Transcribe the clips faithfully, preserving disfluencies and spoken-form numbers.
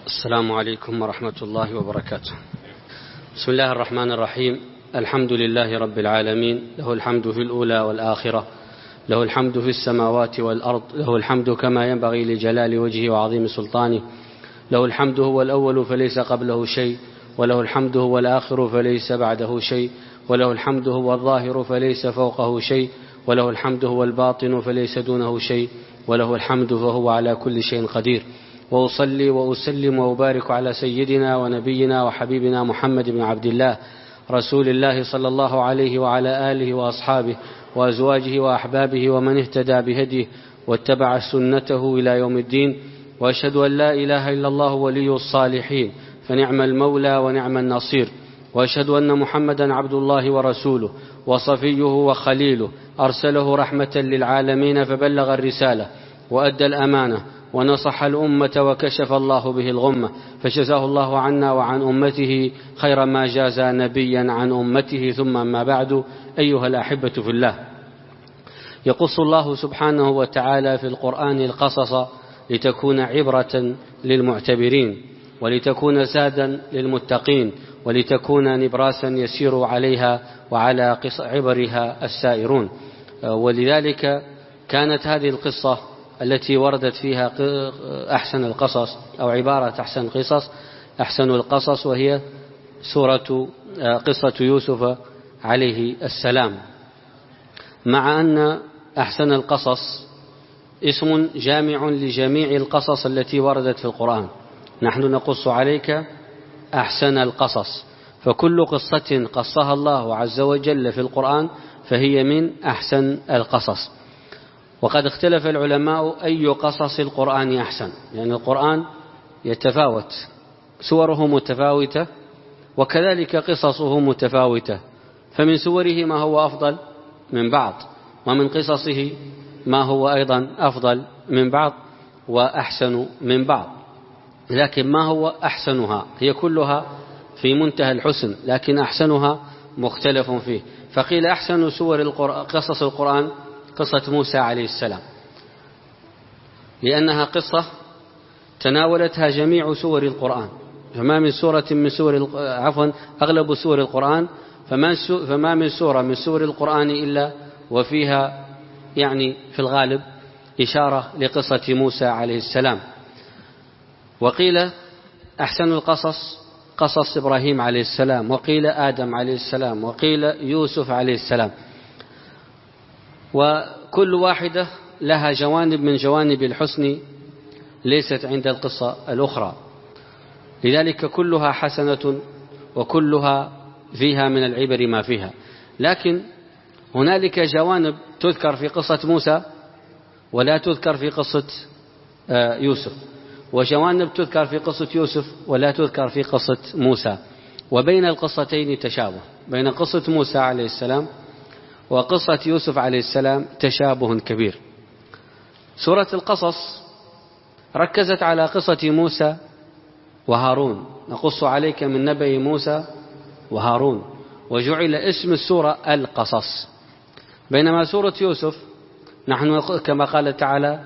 السلام عليكم ورحمة الله وبركاته. بسم الله الرحمن الرحيم. الحمد لله رب العالمين، له الحمد في الأولى والآخرة، له الحمد في السماوات والأرض، له الحمد كما ينبغي لجلال وجهه وعظيم سلطانه. له الحمد هو الأول فليس قبله شيء، وله الحمد هو الآخر فليس بعده شيء، وله الحمد هو الظاهر فليس فوقه شيء، وله الحمد هو الباطن فليس دونه شيء، وله الحمد فهو على كل شيء قدير. وأصلي وأسلم وأبارك على سيدنا ونبينا وحبيبنا محمد بن عبد الله رسول الله صلى الله عليه وعلى آله وأصحابه وأزواجه وأحبابه ومن اهتدى بهديه واتبع سنته إلى يوم الدين. وأشهد أن لا إله إلا الله ولي الصالحين، فنعم المولى ونعم النصير. وأشهد أن محمدا عبد الله ورسوله وصفيه وخليله، أرسله رحمة للعالمين فبلغ الرسالة وأدى الأمانة ونصح الأمة وكشف الله به الغمة، فجزاه الله عنا وعن أمته خير ما جاز نبيا عن أمته. ثم ما بعد، أيها الأحبة في الله، يقص الله سبحانه وتعالى في القرآن القصص لتكون عبرة للمعتبرين، ولتكون زادا للمتقين، ولتكون نبراسا يسير عليها وعلى عبرها السائرون. ولذلك كانت هذه القصة التي وردت فيها أحسن القصص أو عبارة أحسن القصص أحسن القصص وهي سورة قصة يوسف عليه السلام، مع أن أحسن القصص اسم جامع لجميع القصص التي وردت في القرآن. نحن نقص عليك أحسن القصص، فكل قصة قصها الله عز وجل في القرآن فهي من أحسن القصص. وقد اختلف العلماء أي قصص القرآن أحسن، لأن القرآن يتفاوت، سوره متفاوتة وكذلك قصصه متفاوتة، فمن سوره ما هو أفضل من بعض، ومن قصصه ما هو أيضا أفضل من بعض وأحسن من بعض. لكن ما هو أحسنها؟ هي كلها في منتهى الحسن، لكن أحسنها مختلف فيه. فقيل أحسن سور القرآن قصص القرآن قصة موسى عليه السلام، لأنها قصة تناولتها جميع سور القرآن، فما من سورة من سور عفوا أغلب سور القرآن فما من سورة من سور القرآن إلا وفيها يعني في الغالب إشارة لقصة موسى عليه السلام. وقيل أحسن القصص قصص إبراهيم عليه السلام، وقيل آدم عليه السلام، وقيل يوسف عليه السلام، وكل واحدة لها جوانب من جوانب الحسن ليست عند القصة الأخرى، لذلك كلها حسنة وكلها فيها من العبر ما فيها. لكن هنالك جوانب تذكر في قصة موسى ولا تذكر في قصة يوسف، وجوانب تذكر في قصة يوسف ولا تذكر في قصة موسى، وبين القصتين تشابه، بين قصة موسى عليه السلام وقصة يوسف عليه السلام تشابه كبير. سورة القصص ركزت على قصة موسى وهارون، نقص عليك من نبأ موسى وهارون، وجعل اسم السورة القصص. بينما سورة يوسف نحن كما قال تعالى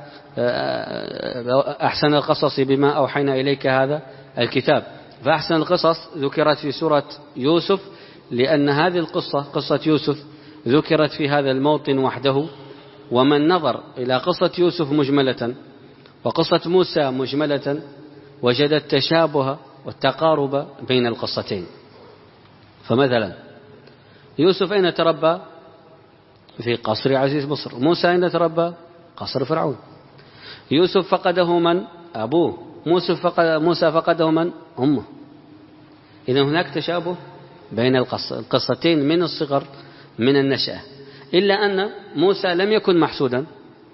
أحسن القصص بما أوحينا إليك هذا الكتاب، فأحسن القصص ذكرت في سورة يوسف لأن هذه القصة قصة يوسف ذكرت في هذا الموطن وحده. ومن نظر إلى قصة يوسف مجملة وقصة موسى مجملة وجد التشابه والتقارب بين القصتين. فمثلا يوسف أين تربى؟ في قصر عزيز مصر. موسى أين تربى؟ قصر فرعون. يوسف فقده من؟ أبوه. موسى فقد موسى فقده من؟ أمه. إذا هناك تشابه بين القصتين من الصغر من النشأة، إلا أن موسى لم يكن محسودا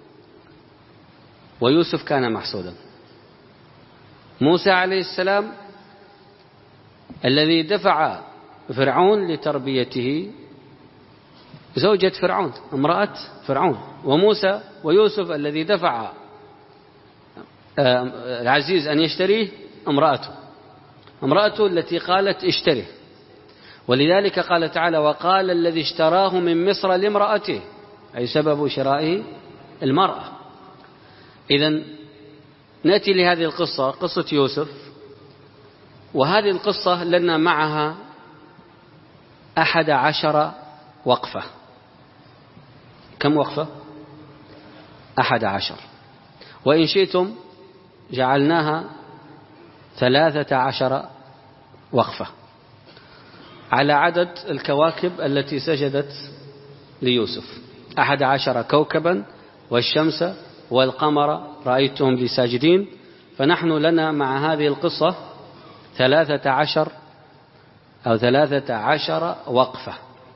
ويوسف كان محسودا. موسى عليه السلام الذي دفع فرعون لتربيته زوجة فرعون، امرأة فرعون، وموسى ويوسف الذي دفع العزيز أن يشتريه امرأته امرأته التي قالت اشتريه. ولذلك قال تعالى وقال الذي اشتراه من مصر لامرأته، أي سبب شرائه المرأة. إذن نأتي لهذه القصة، قصة يوسف وهذه القصة لنا معها أحد عشر وقفة. كم وقفة؟ أحد عشر، وإن شئتم جعلناها ثلاثة عشر وقفة على عدد الكواكب التي سجدت ليوسف. أحد عشر كوكبا والشمس والقمر رأيتهم لي ساجدين. فنحن لنا مع هذه القصة ثلاثة عشر أو ثلاثة عشر وقفة.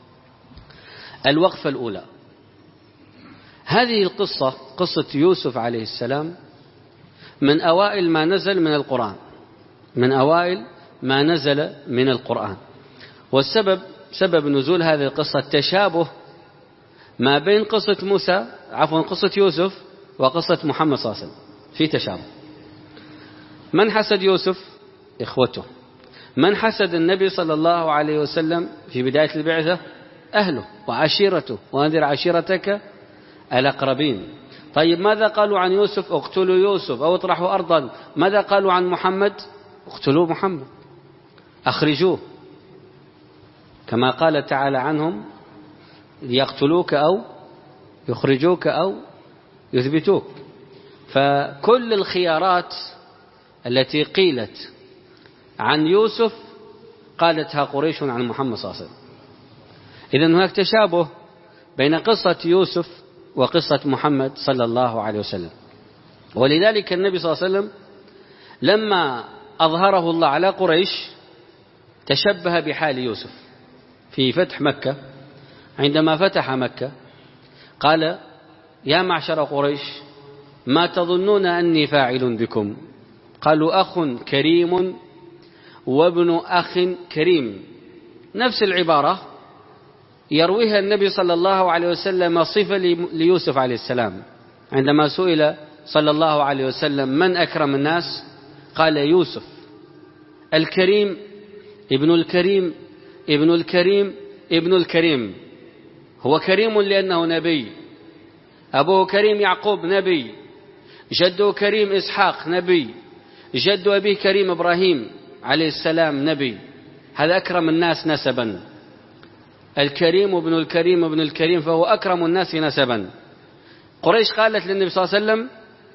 الوقفة الأولى، هذه القصة قصة يوسف عليه السلام من أوائل ما نزل من القرآن، من أوائل ما نزل من القرآن. والسبب سبب نزول هذه القصة تشابه ما بين قصة موسى عفوا قصة يوسف وقصة محمد صلى الله عليه وسلم، في تشابه. من حسد يوسف؟ إخوته. من حسد النبي صلى الله عليه وسلم في بداية البعثة؟ أهله وعشيرته، وأنذر عشيرتك الأقربين. طيب ماذا قالوا عن يوسف؟ اقتلوا يوسف أو اطرحوا أرضا. ماذا قالوا عن محمد؟ اقتلوا محمد، أخرجوه، كما قال تعالى عنهم ليقتلوك أو يخرجوك أو يثبتوك. فكل الخيارات التي قيلت عن يوسف قالتها قريش عن محمد صلى الله عليه وسلم. إذن هناك تشابه بين قصة يوسف وقصة محمد صلى الله عليه وسلم. ولذلك النبي صلى الله عليه وسلم لما أظهره الله على قريش تشبه بحال يوسف في فتح مكة. عندما فتح مكة قال: يا معشر قريش ما تظنون أني فاعل بكم؟ قالوا: أخ كريم وابن أخ كريم. نفس العبارة يرويها النبي صلى الله عليه وسلم صفة ليوسف عليه السلام. عندما سئل صلى الله عليه وسلم من أكرم الناس قال: يوسف الكريم ابن الكريم ابن الكريم ابن الكريم. هو كريم لأنه نبي، أبوه كريم يعقوب نبي، جده كريم إسحاق نبي، جد أبيه كريم إبراهيم عليه السلام نبي. هذا أكرم الناس نسبا، الكريم ابن الكريم ابن الكريم، فهو أكرم الناس نسبا. قريش قالت للنبي صلى الله عليه وسلم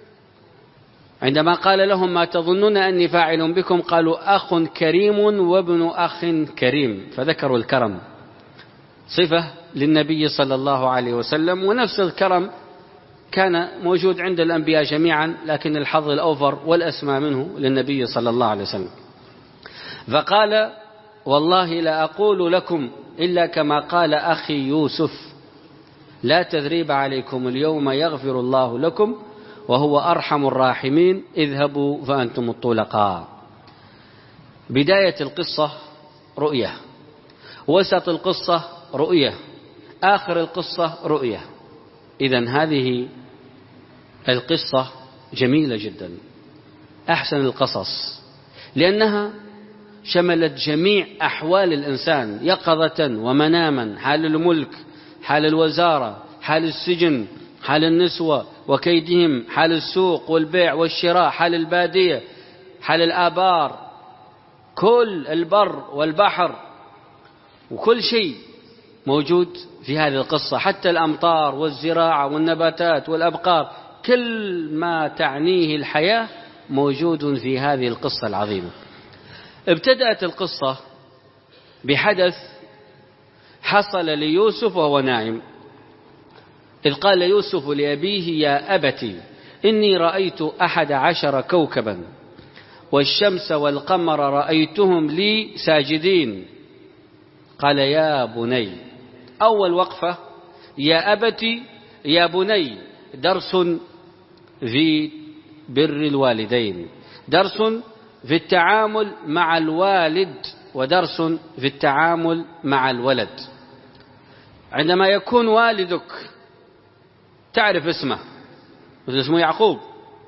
عندما قال لهم ما تظنون أني فاعل بكم؟ قالوا: أخ كريم وابن أخ كريم، فذكروا الكرم صفة للنبي صلى الله عليه وسلم. ونفس الكرم كان موجود عند الأنبياء جميعا، لكن الحظ الأوفر والأسمى منه للنبي صلى الله عليه وسلم. فقال: والله لا أقول لكم إلا كما قال أخي يوسف، لا تثريب عليكم اليوم يغفر الله لكم وهو أرحم الراحمين، اذهبوا فأنتم الطلقاء. بداية القصة رؤية، وسط القصة رؤية، آخر القصة رؤية. إذن هذه القصة جميلة جدا، أحسن القصص، لأنها شملت جميع أحوال الإنسان يقظة ومناما، حال الملك، حال الوزارة، حال السجن، حال النسوة وكيدهم، حال السوق والبيع والشراء، حال البادية، حال الآبار، كل البر والبحر، وكل شيء موجود في هذه القصة، حتى الأمطار والزراعة والنباتات والأبقار، كل ما تعنيه الحياة موجود في هذه القصة العظيمة. ابتدأت القصة بحدث حصل ليوسف وهو نائم، إذ قال يوسف لأبيه: يا أبتي إني رأيت أحد عشر كوكبا والشمس والقمر رأيتهم لي ساجدين. قال: يا بني. أول وقفة يا أبتي يا بني، درس في بر الوالدين، درس في التعامل مع الوالد، ودرس في التعامل مع الولد. عندما يكون والدك تعرف اسمه، مثل اسمه يعقوب،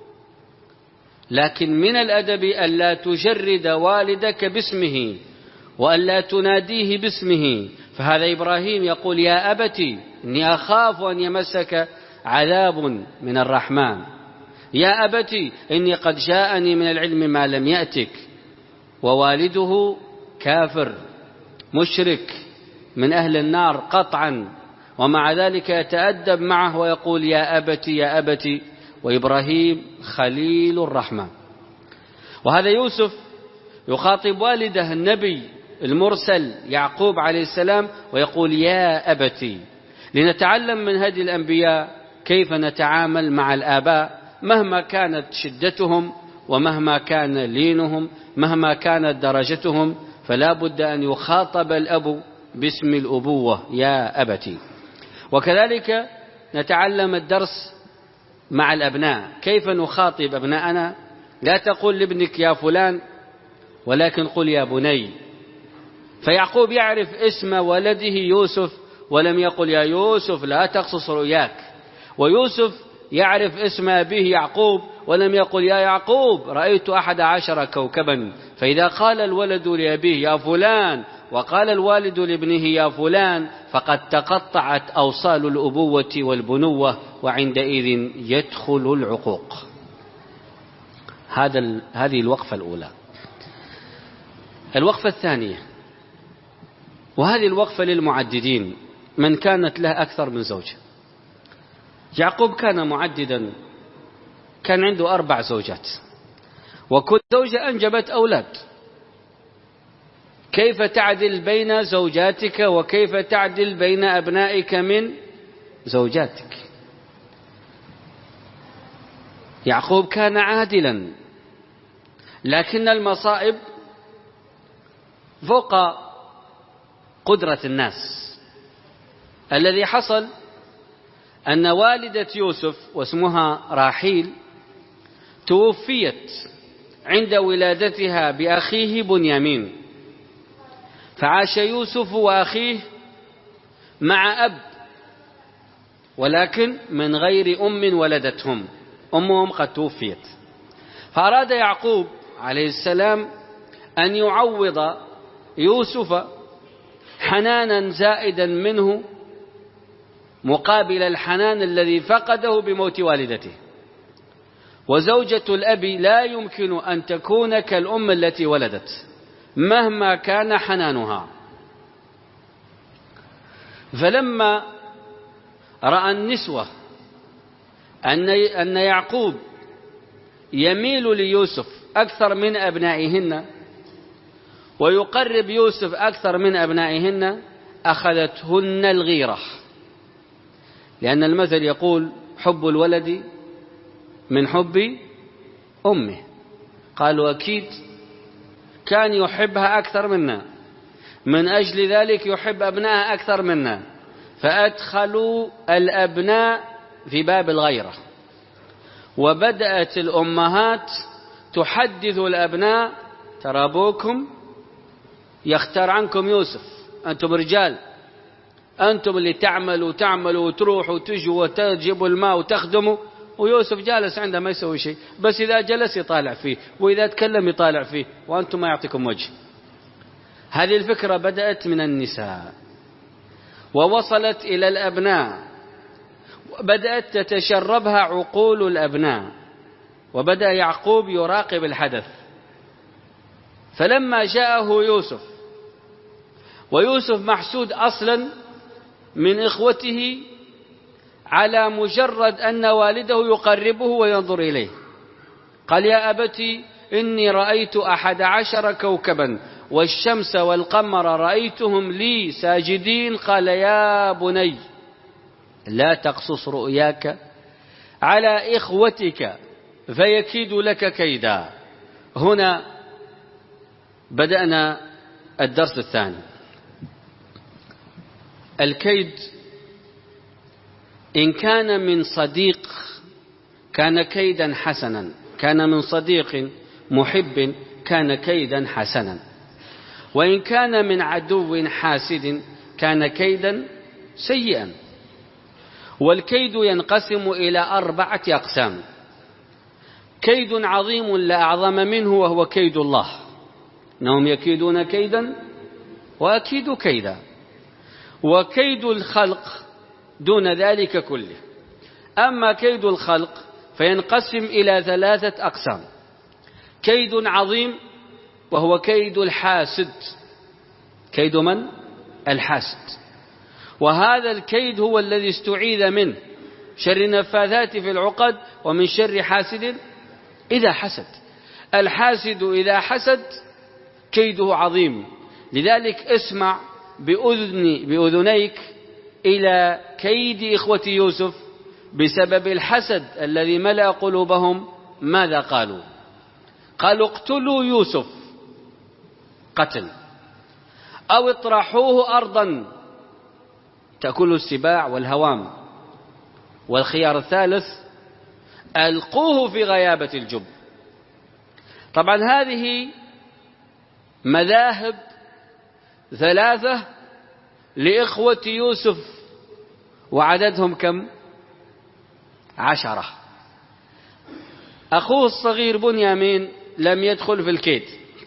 لكن من الأدب ألا تجرد والدك باسمه وألا تناديه باسمه. فهذا إبراهيم يقول: يا أبتي إني أخاف أن يمسك عذاب من الرحمن، يا أبتي إني قد جاءني من العلم ما لم يأتك. ووالده كافر مشرك من أهل النار قطعا، ومع ذلك يتأدب معه ويقول يا أبتي يا أبتي، وإبراهيم خليل الرحمن. وهذا يوسف يخاطب والده النبي المرسل يعقوب عليه السلام ويقول يا أبتي، لنتعلم من هدي الأنبياء كيف نتعامل مع الآباء مهما كانت شدتهم ومهما كان لينهم، مهما كانت درجتهم، فلا بد أن يخاطب الأب باسم الأبوة يا أبتي. وكذلك نتعلم الدرس مع الأبناء، كيف نخاطب أبناءنا. لا تقول لابنك يا فلان، ولكن قل يا بني. فيعقوب يعرف اسم ولده يوسف ولم يقل يا يوسف لا تقصص رؤياك، ويوسف يعرف اسم أبيه يعقوب ولم يقل يا يعقوب رأيت أحد عشر كوكبا. فإذا قال الولد لأبيه يا فلان وقال الوالد لابنه يا فلان فقد تقطعت أوصال الأبوة والبنوة، وعندئذ يدخل العقوق. هذا هذه الوقفة الأولى. الوقفة الثانية، وهذه الوقفة للمعددين، من كانت له أكثر من زوجة. يعقوب كان معددا، كان عنده أربع زوجات، وكل زوجة أنجبت أولاد. كيف تعدل بين زوجاتك وكيف تعدل بين أبنائك من زوجاتك؟ يعقوب كان عادلا، لكن المصائب فوق قدرة الناس. الذي حصل أن والدة يوسف واسمها راحيل توفيت عند ولادتها بأخيه بنيامين، فعاش يوسف وأخيه مع أب، ولكن من غير أم ولدتهم، أمهم قد توفيت. فأراد يعقوب عليه السلام أن يعوض يوسف حنانا زائدا منه مقابل الحنان الذي فقده بموت والدته. وزوجة الأب لا يمكن أن تكون كالأم التي ولدت مهما كان حنانها. فلما رأى النسوة أن أن يعقوب يميل ليوسف أكثر من أبنائهن ويقرب يوسف أكثر من أبنائهن، أخذتهن الغيرة، لأن المثل يقول حب الولد من حب أمه. قالوا أكيد كان يحبها أكثر منا، من أجل ذلك يحب أبنائها أكثر منا، فأدخلوا الأبناء في باب الغيرة. وبدأت الأمهات تحدث الأبناء ترى أبوكم يختار عنكم يوسف، أنتم رجال، أنتم اللي تعملوا تعملوا وتروحوا وتجوا وتجيبوا الماء وتخدموا، ويوسف جالس عنده ما يسوي شيء، بس إذا جلس يطالع فيه وإذا تكلم يطالع فيه، وأنتم ما يعطيكم وجه. هذه الفكرة بدأت من النساء ووصلت إلى الأبناء، وبدأت تتشربها عقول الأبناء، وبدأ يعقوب يراقب الحدث. فلما جاءه يوسف، ويوسف محسود أصلا من إخوته على مجرد أن والده يقربه وينظر إليه، قال يا أبتي إني رأيت أحد عشر كوكبا والشمس والقمر رأيتهم لي ساجدين. قال يا بني لا تقصص رؤياك على إخوتك فيكيد لك كيدا. هنا بدأنا الدرس الثاني. الكيد إن كان من صديق كان كيدا حسنا، كان من صديق محب كان كيدا حسنا، وإن كان من عدو حاسد كان كيدا سيئا. والكيد ينقسم إلى أربعة أقسام: كيد عظيم لا أعظم منه وهو كيد الله، إنهم يكيدون كيدا وأكيد كيدا. وكيد الخلق دون ذلك كله. أما كيد الخلق فينقسم إلى ثلاثة أقسام: كيد عظيم وهو كيد الحاسد. كيد من؟ الحاسد. وهذا الكيد هو الذي استعيذ منه شر النفاثات في العقد ومن شر حاسد إذا حسد. الحاسد إذا حسد كيده عظيم. لذلك اسمع بأذن بأذنيك إلى كيد إخوة يوسف بسبب الحسد الذي ملأ قلوبهم. ماذا قالوا؟ قالوا اقتلوا يوسف قتل أو اطرحوه أرضا تأكل السباع والهوام. والخيار الثالث ألقوه في غيابة الجب. طبعا هذه مذاهب ثلاثة لإخوة يوسف، وعددهم كم؟ عشرة. أخوه الصغير بنيامين لم يدخل في الكيد،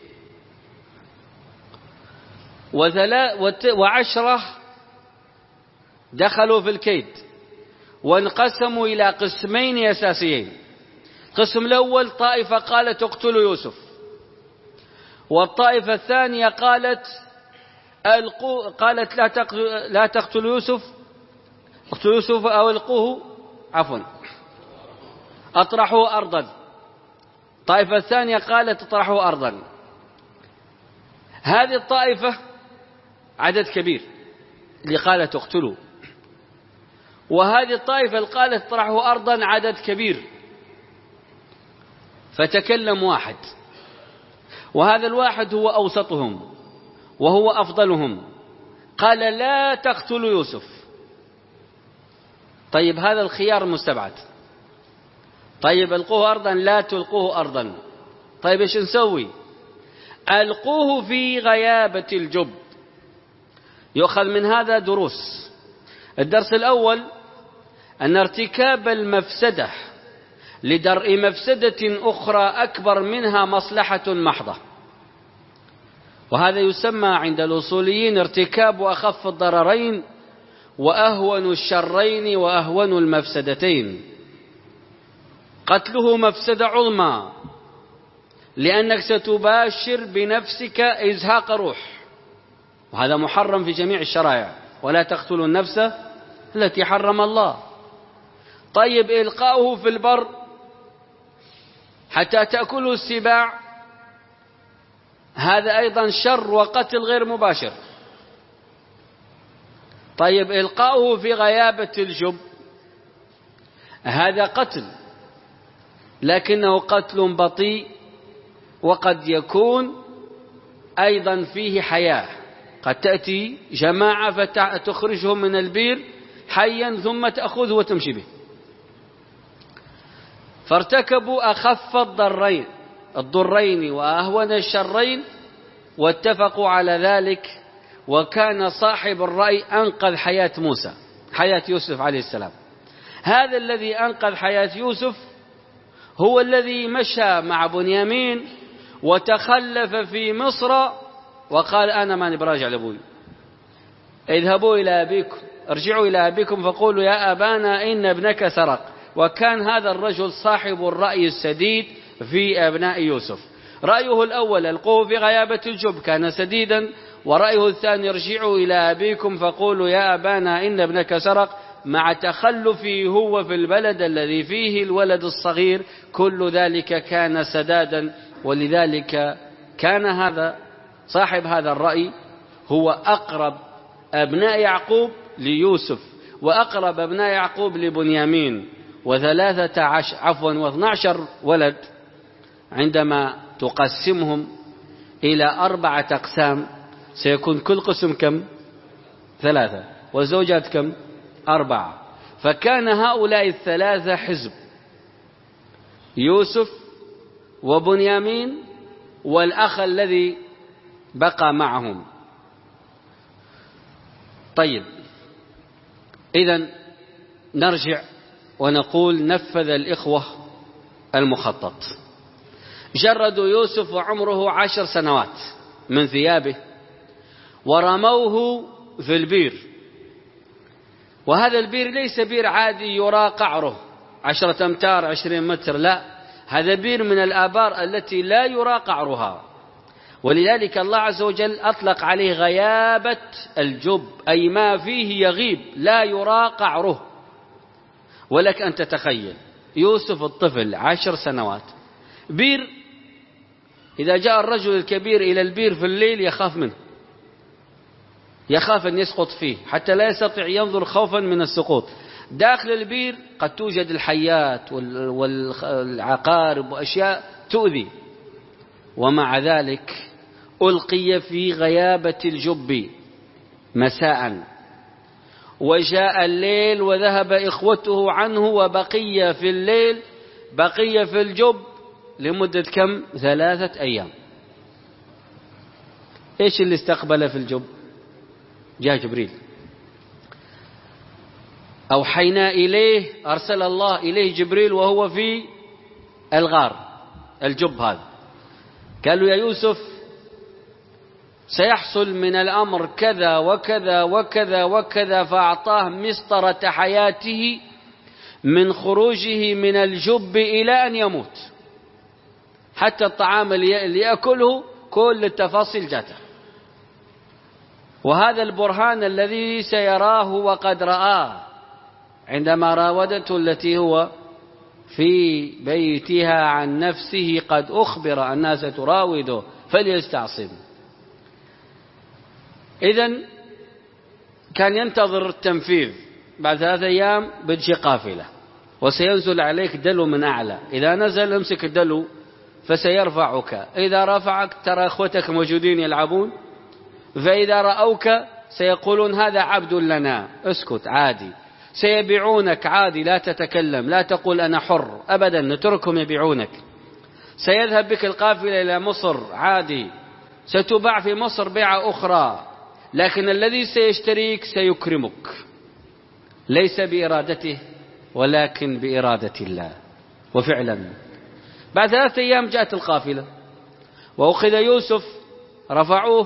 وعشرة دخلوا في الكيد وانقسموا إلى قسمين أساسيين. القسم الأول طائفة قالت اقتلوا يوسف، والطائفة الثانية قالت ألقوا قالت لا تقتلوا لا تقتلوا يوسف اقتلوا يوسف أو ألقوه عفوا أطرحوه أرضا. الطائفة الثانية قالت اطرحوه أرضا. هذه الطائفة عدد كبير اللي قالت اقتلوا، وهذه الطائفة اللي قالت اطرحوه أرضا عدد كبير. فتكلم واحد، وهذا الواحد هو أوسطهم وهو أفضلهم، قال لا تقتلوا يوسف. طيب هذا الخيار مستبعد. طيب ألقوه أرضا، لا تلقوه أرضا. طيب إيش نسوي؟ ألقوه في غيابة الجب. يؤخذ من هذا دروس. الدرس الأول أن ارتكاب المفسدة لدرء مفسدة أخرى أكبر منها مصلحة محضة، وهذا يسمى عند الأصوليين ارتكاب أخف الضررين وأهون الشرين وأهون المفسدتين. قتله مفسدة عظمى لأنك ستباشر بنفسك إزهاق روح، وهذا محرم في جميع الشرائع، ولا تقتلوا النفس التي حرم الله. طيب إلقاؤه في البر حتى تأكله السباع، هذا أيضا شر وقتل غير مباشر. طيب إلقاؤه في غيابة الجب، هذا قتل لكنه قتل بطيء، وقد يكون أيضا فيه حياة. قد تأتي جماعة فتخرجهم من البير حيا ثم تأخذه وتمشي به. فارتكبوا أخف الضرين الضرين وأهون الشرين واتفقوا على ذلك. وكان صاحب الرأي أنقذ حياة موسى حياة يوسف عليه السلام. هذا الذي أنقذ حياة يوسف هو الذي مشى مع بنيامين وتخلف في مصر وقال أنا ماني براجع لأبوي. اذهبوا إلى أبيكم ارجعوا إلى أبيكم فقولوا يا أبانا إن ابنك سرق. وكان هذا الرجل صاحب الرأي السديد في أبناء يوسف. رأيه الأول ألقوه في غيابة الجب كان سديدا، ورأيه الثاني ارجعوا إلى أبيكم فقولوا يا أبانا إن ابنك سرق، مع تخلفه هو في البلد الذي فيه الولد الصغير. كل ذلك كان سدادا، ولذلك كان هذا صاحب هذا الرأي هو أقرب أبناء يعقوب ليوسف، وأقرب أبناء يعقوب لبنيامين. وثلاثة عشر عفوا واثنى عشر ولد عندما تقسمهم إلى أربعة أقسام سيكون كل قسم كم؟ ثلاثة، والزوجات كم؟ أربعة. فكان هؤلاء الثلاثة حزب: يوسف وبنيامين والأخ الذي بقى معهم. طيب إذن نرجع ونقول نفذ الإخوة المخطط. جردوا يوسف وعمره عشر سنوات من ثيابه ورموه في البير. وهذا البير ليس بير عادي يرى قعره عشرة أمتار عشرين متر، لا، هذا بير من الآبار التي لا يرى قعرها. ولذلك الله عز وجل أطلق عليه غيابة الجب، أي ما فيه يغيب لا يرى قعره. ولك أن تتخيل يوسف الطفل عشر سنوات، بير، إذا جاء الرجل الكبير إلى البير في الليل يخاف منه، يخاف أن يسقط فيه حتى لا يستطيع ينظر خوفا من السقوط. داخل البير قد توجد الحيات والعقارب وأشياء تؤذي، ومع ذلك ألقي في غيابة الجب مساء، وجاء الليل وذهب إخوته عنه، وبقي في الليل بقي في الجب لمدة كم؟ ثلاثة أيام. إيش اللي استقبل في الجب؟ جاء جبريل، أوحينا إليه، أرسل الله إليه جبريل وهو في الغار الجب هذا، قالوا يا يوسف سيحصل من الأمر كذا وكذا وكذا وكذا، فأعطاه مسطرة حياته من خروجه من الجب إلى أن يموت، حتى الطعام اللي يأكله كل التفاصيل جاته. وهذا البرهان الذي سيراه وقد رآه عندما راودته التي هو في بيتها عن نفسه، قد أخبر أنها ستراوده فليستعصم. إذن كان ينتظر التنفيذ، بعد ثلاثة أيام بتجي قافلة وسينزل عليك دلو من أعلى، إذا نزل امسك الدلو فسيرفعك، إذا رفعك ترى أخوتك موجودين يلعبون، فإذا رأوك سيقولون هذا عبد لنا، اسكت عادي، سيبيعونك عادي، لا تتكلم، لا تقول أنا حر أبدا، نتركهم يبيعونك. سيذهب بك القافلة إلى مصر عادي، ستباع في مصر بيعة أخرى، لكن الذي سيشتريك سيكرمك، ليس بإرادته ولكن بإرادة الله. وفعلا بعد ثلاثة أيام جاءت القافلة وأخذ يوسف، رفعوه،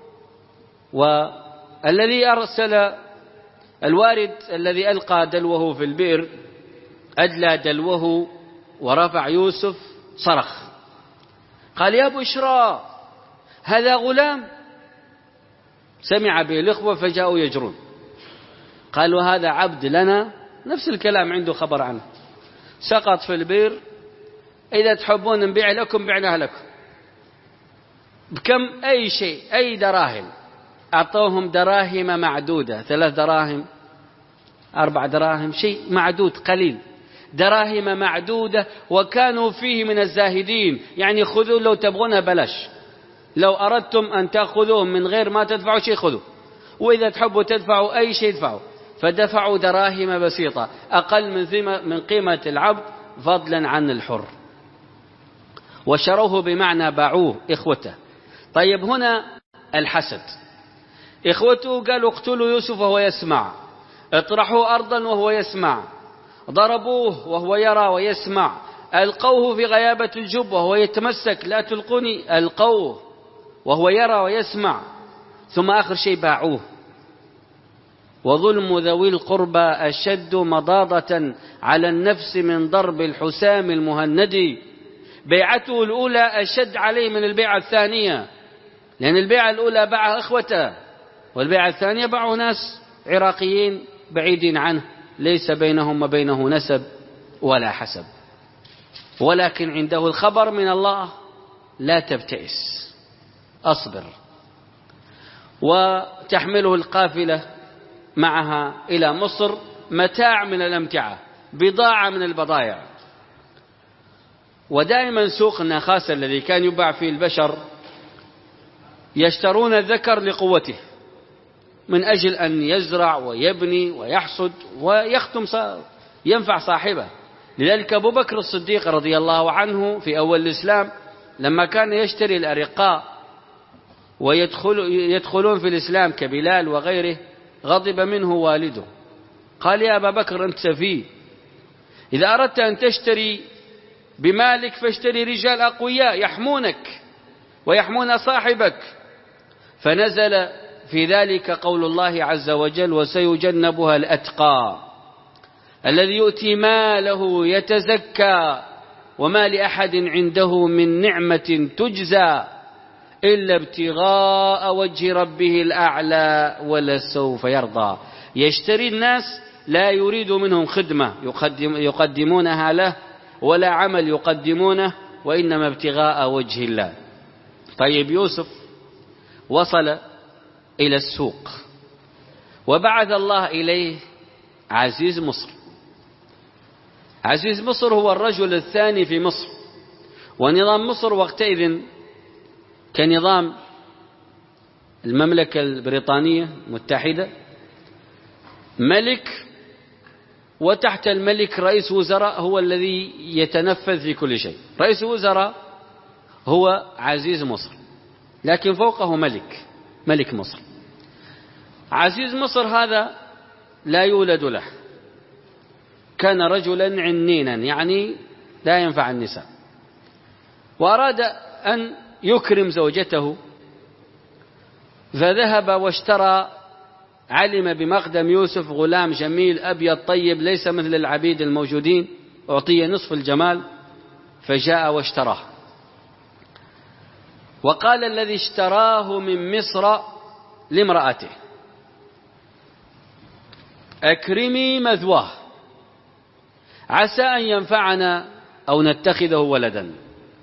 والذي أرسل الوارد الذي ألقى دلوه في البئر أدلى دلوه ورفع يوسف، صرخ قال يا بشرى هذا غلام. سمع به الإخوة فجاءوا يجرون، قالوا هذا عبد لنا، نفس الكلام عنده خبر عنه، سقط في البئر، إذا تحبون نبيع لكم بعناه لكم، بكم؟ أي شيء، أي دراهم. أعطوهم دراهم معدودة، ثلاث دراهم، أربع دراهم، شيء معدود قليل، دراهم معدودة. وكانوا فيه من الزاهدين، يعني خذوا لو تبغونها بلاش، لو أردتم أن تأخذوه من غير ما تدفعوا شيء خذوا، وإذا تحبوا تدفعوا أي شيء دفعوا. فدفعوا دراهم بسيطة أقل من من قيمة العبد فضلا عن الحر، وشروه بمعنى باعوه إخوته. طيب هنا الحسد، إخوته قالوا اقتلوا يوسف وهو يسمع، اطرحوه أرضا وهو يسمع، ضربوه وهو يرى ويسمع، ألقوه في غيابة الجب وهو يتمسك، لا تلقوني، ألقوه وهو يرى ويسمع، ثم آخر شيء باعوه. وظلم ذوي القربى أشد مضاضة على النفس من ضرب الحسام المهندي. بيعته الأولى أشد عليه من البيعة الثانية، لأن البيعة الأولى باع إخوته، والبيعة الثانية باعوا ناس عراقيين بعيدين عنه، ليس بينهم وبينه نسب ولا حسب، ولكن عنده الخبر من الله، لا تبتئس، أصبر. وتحمله القافلة معها إلى مصر، متاع من الأمتعة، بضاعة من البضائع. ودائما سوق النخاس الذي كان يباع فيه البشر يشترون الذكر لقوته، من أجل أن يزرع ويبني ويحصد ويختم ينفع صاحبه. لذلك أبو بكر الصديق رضي الله عنه في أول الإسلام لما كان يشتري الأرقاء ويدخلون في الإسلام كبلال وغيره، غضب منه والده، قال يا أبا بكر أنت سفيه، إذا أردت أن تشتري بمالك فاشتري رجال أقوياء يحمونك ويحمون صاحبك. فنزل في ذلك قول الله عز وجل وسيجنبها الأتقى الذي يؤتي ماله يتزكى وما لأحد عنده من نعمة تجزى إلا ابتغاء وجه ربه الأعلى ولسوف يرضى. يشتري الناس لا يريد منهم خدمة يقدم يقدمونها له ولا عمل يقدمونه، وإنما ابتغاء وجه الله. طيب يوسف وصل إلى السوق وبعث الله إليه عزيز مصر. عزيز مصر هو الرجل الثاني في مصر، ونظام مصر وقتئذ كنظام المملكة البريطانية المتحدة، ملك وتحت الملك رئيس وزراء هو الذي يتنفذ في كل شيء. رئيس وزراء هو عزيز مصر، لكن فوقه ملك، ملك مصر. عزيز مصر هذا لا يولد له، كان رجلا عنينا يعني لا ينفع النساء، وأراد أن يكرم زوجته، فذهب واشترى، علم بمقدم يوسف غلام جميل أبيض طيب ليس مثل العبيد الموجودين، أعطي نصف الجمال، فجاء واشتراه. وقال الذي اشتراه من مصر لامرأته: أكرمي مثواه عسى أن ينفعنا أو نتخذه ولدا.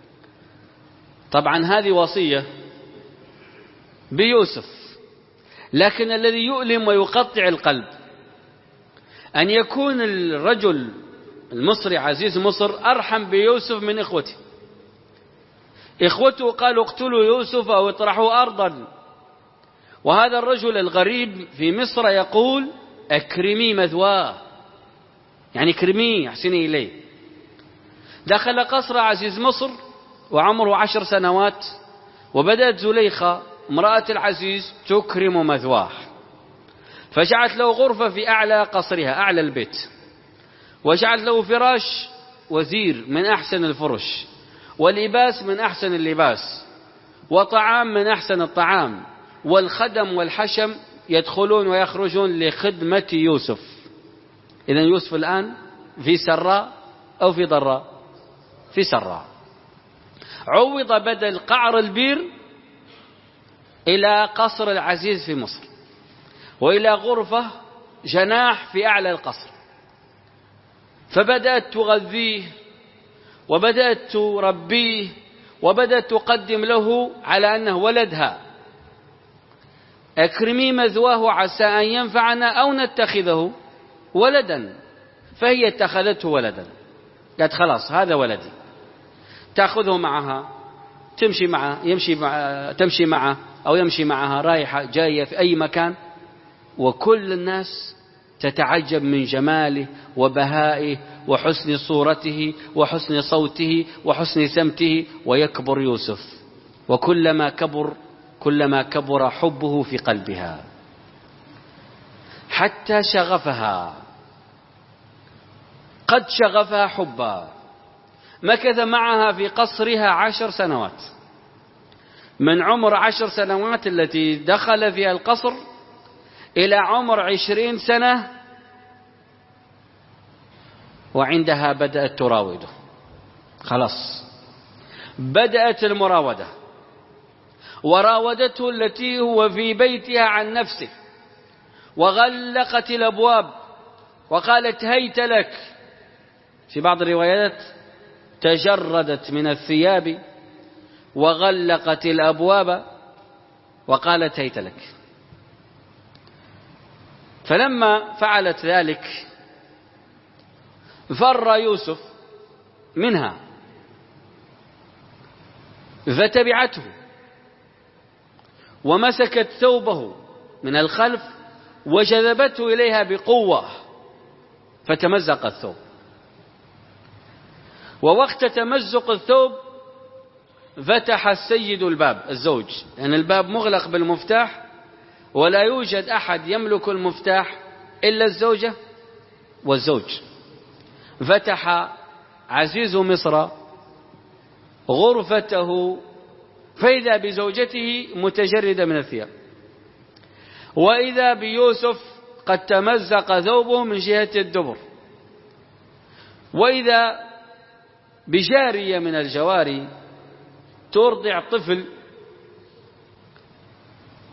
طبعا هذه وصية بيوسف، لكن الذي يؤلم ويقطع القلب أن يكون الرجل المصري عزيز مصر أرحم بيوسف من إخوته. إخوته قالوا: اقتلوا يوسف أو اطرحوا أرضا، وهذا الرجل الغريب في مصر يقول: أكرمي مثواه، يعني اكرميه، احسني إليه. دخل قصر عزيز مصر وعمره عشر سنوات، وبدأت زليخة امرأة العزيز تكرم مثواه، فجعلت له غرفة في أعلى قصرها، أعلى البيت، وجعلت له فراش وزير من أحسن الفرش، ولباس من أحسن اللباس، وطعام من أحسن الطعام، والخدم والحشم يدخلون ويخرجون لخدمة يوسف. إذن يوسف الآن في سراء أو في ضراء؟ في سراء. عوض بدل قعر البير إلى قصر العزيز في مصر، وإلى غرفة جناح في أعلى القصر، فبدأت تغذيه وبدأت تربيه وبدأت تقدم له على أنه ولدها. أكرمي مثواه عسى أن ينفعنا أو نتخذه ولدا، فهي اتخذته ولدا، قالت خلاص هذا ولدي. تأخذه معها، تمشي معه، يمشي مع تمشي معه أو يمشي معها، رايحة جاية في أي مكان، وكل الناس تتعجب من جماله وبهائه وحسن صورته وحسن صوته وحسن سمته. ويكبر يوسف، وكلما كبر كلما كبر حبه في قلبها، حتى شغفها، قد شغفها حبا. مكث معها في قصرها عشر سنوات، من عمر عشر سنوات التي دخل فيها القصر إلى عمر عشرين سنة، وعندها بدأت تراوده. خلاص بدأت المراودة، وراودته التي هو في بيتها عن نفسه، وغلقت الأبواب وقالت: هيت لك. في بعض الروايات تجردت من الثياب وغلقت الأبواب وقالت: هيت لك. فلما فعلت ذلك فر يوسف منها، فتبعته ومسكت ثوبه من الخلف وجذبته إليها بقوة، فتمزق الثوب. ووقت تمزق الثوب فتح السيد الباب، الزوج، لأن يعني الباب مغلق بالمفتاح ولا يوجد أحد يملك المفتاح إلا الزوجة والزوج. فتح عزيز مصر غرفته فإذا بزوجته متجردة من الثياب، وإذا بيوسف قد تمزق ثوبه من جهة الدبر، وإذا بجارية من الجواري ترضع طفل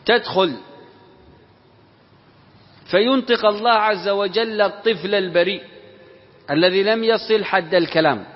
تدخل فينطق الله عز وجل الطفل البريء الذي لم يصل حد الكلام،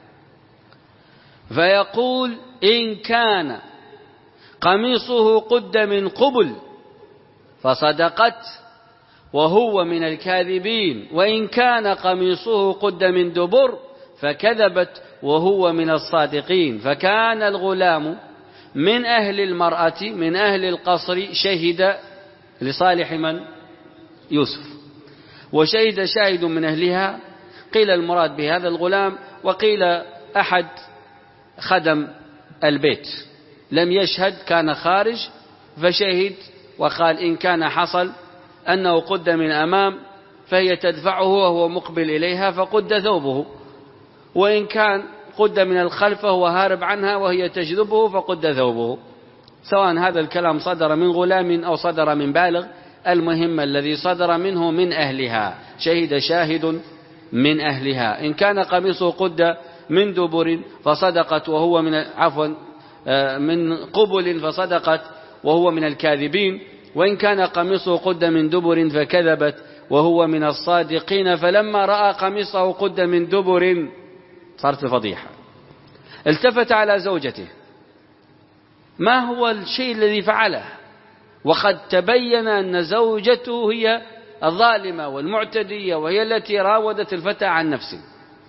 فيقول: إن كان قميصه قد من قبل فصدقت وهو من الكاذبين، وإن كان قميصه قد من دبر فكذبت وهو من الصادقين. فكان الغلام من أهل المرأة من أهل القصر شهد لصالح من؟ يوسف. وشهد شاهد من أهلها، قيل المراد بهذا الغلام، وقيل أحد خدم البيت لم يشهد، كان خارج فشهد وقال: إن كان حصل أنه قد من أمام فهي تدفعه وهو مقبل إليها فقد ثوبه، وإن كان قد من الخلف وهو هارب عنها وهي تجذبه فقد ثوبه. سواء هذا الكلام صدر من غلام أو صدر من بالغ، المهم الذي صدر منه من أهلها، شهد شاهد من أهلها. إن كان قميصه قد من دبر فصدقت وهو من عفوا من قبل فصدقت وهو من الكاذبين، وإن كان قميصه قد من دبر فكذبت وهو من الصادقين. فلما رأى قميصه قد من دبر صارت الفضيحة، التفت على زوجته: ما هو الشيء الذي فعله؟ وقد تبين أن زوجته هي الظالمة والمعتدية، وهي التي راودت الفتى عن نفسه.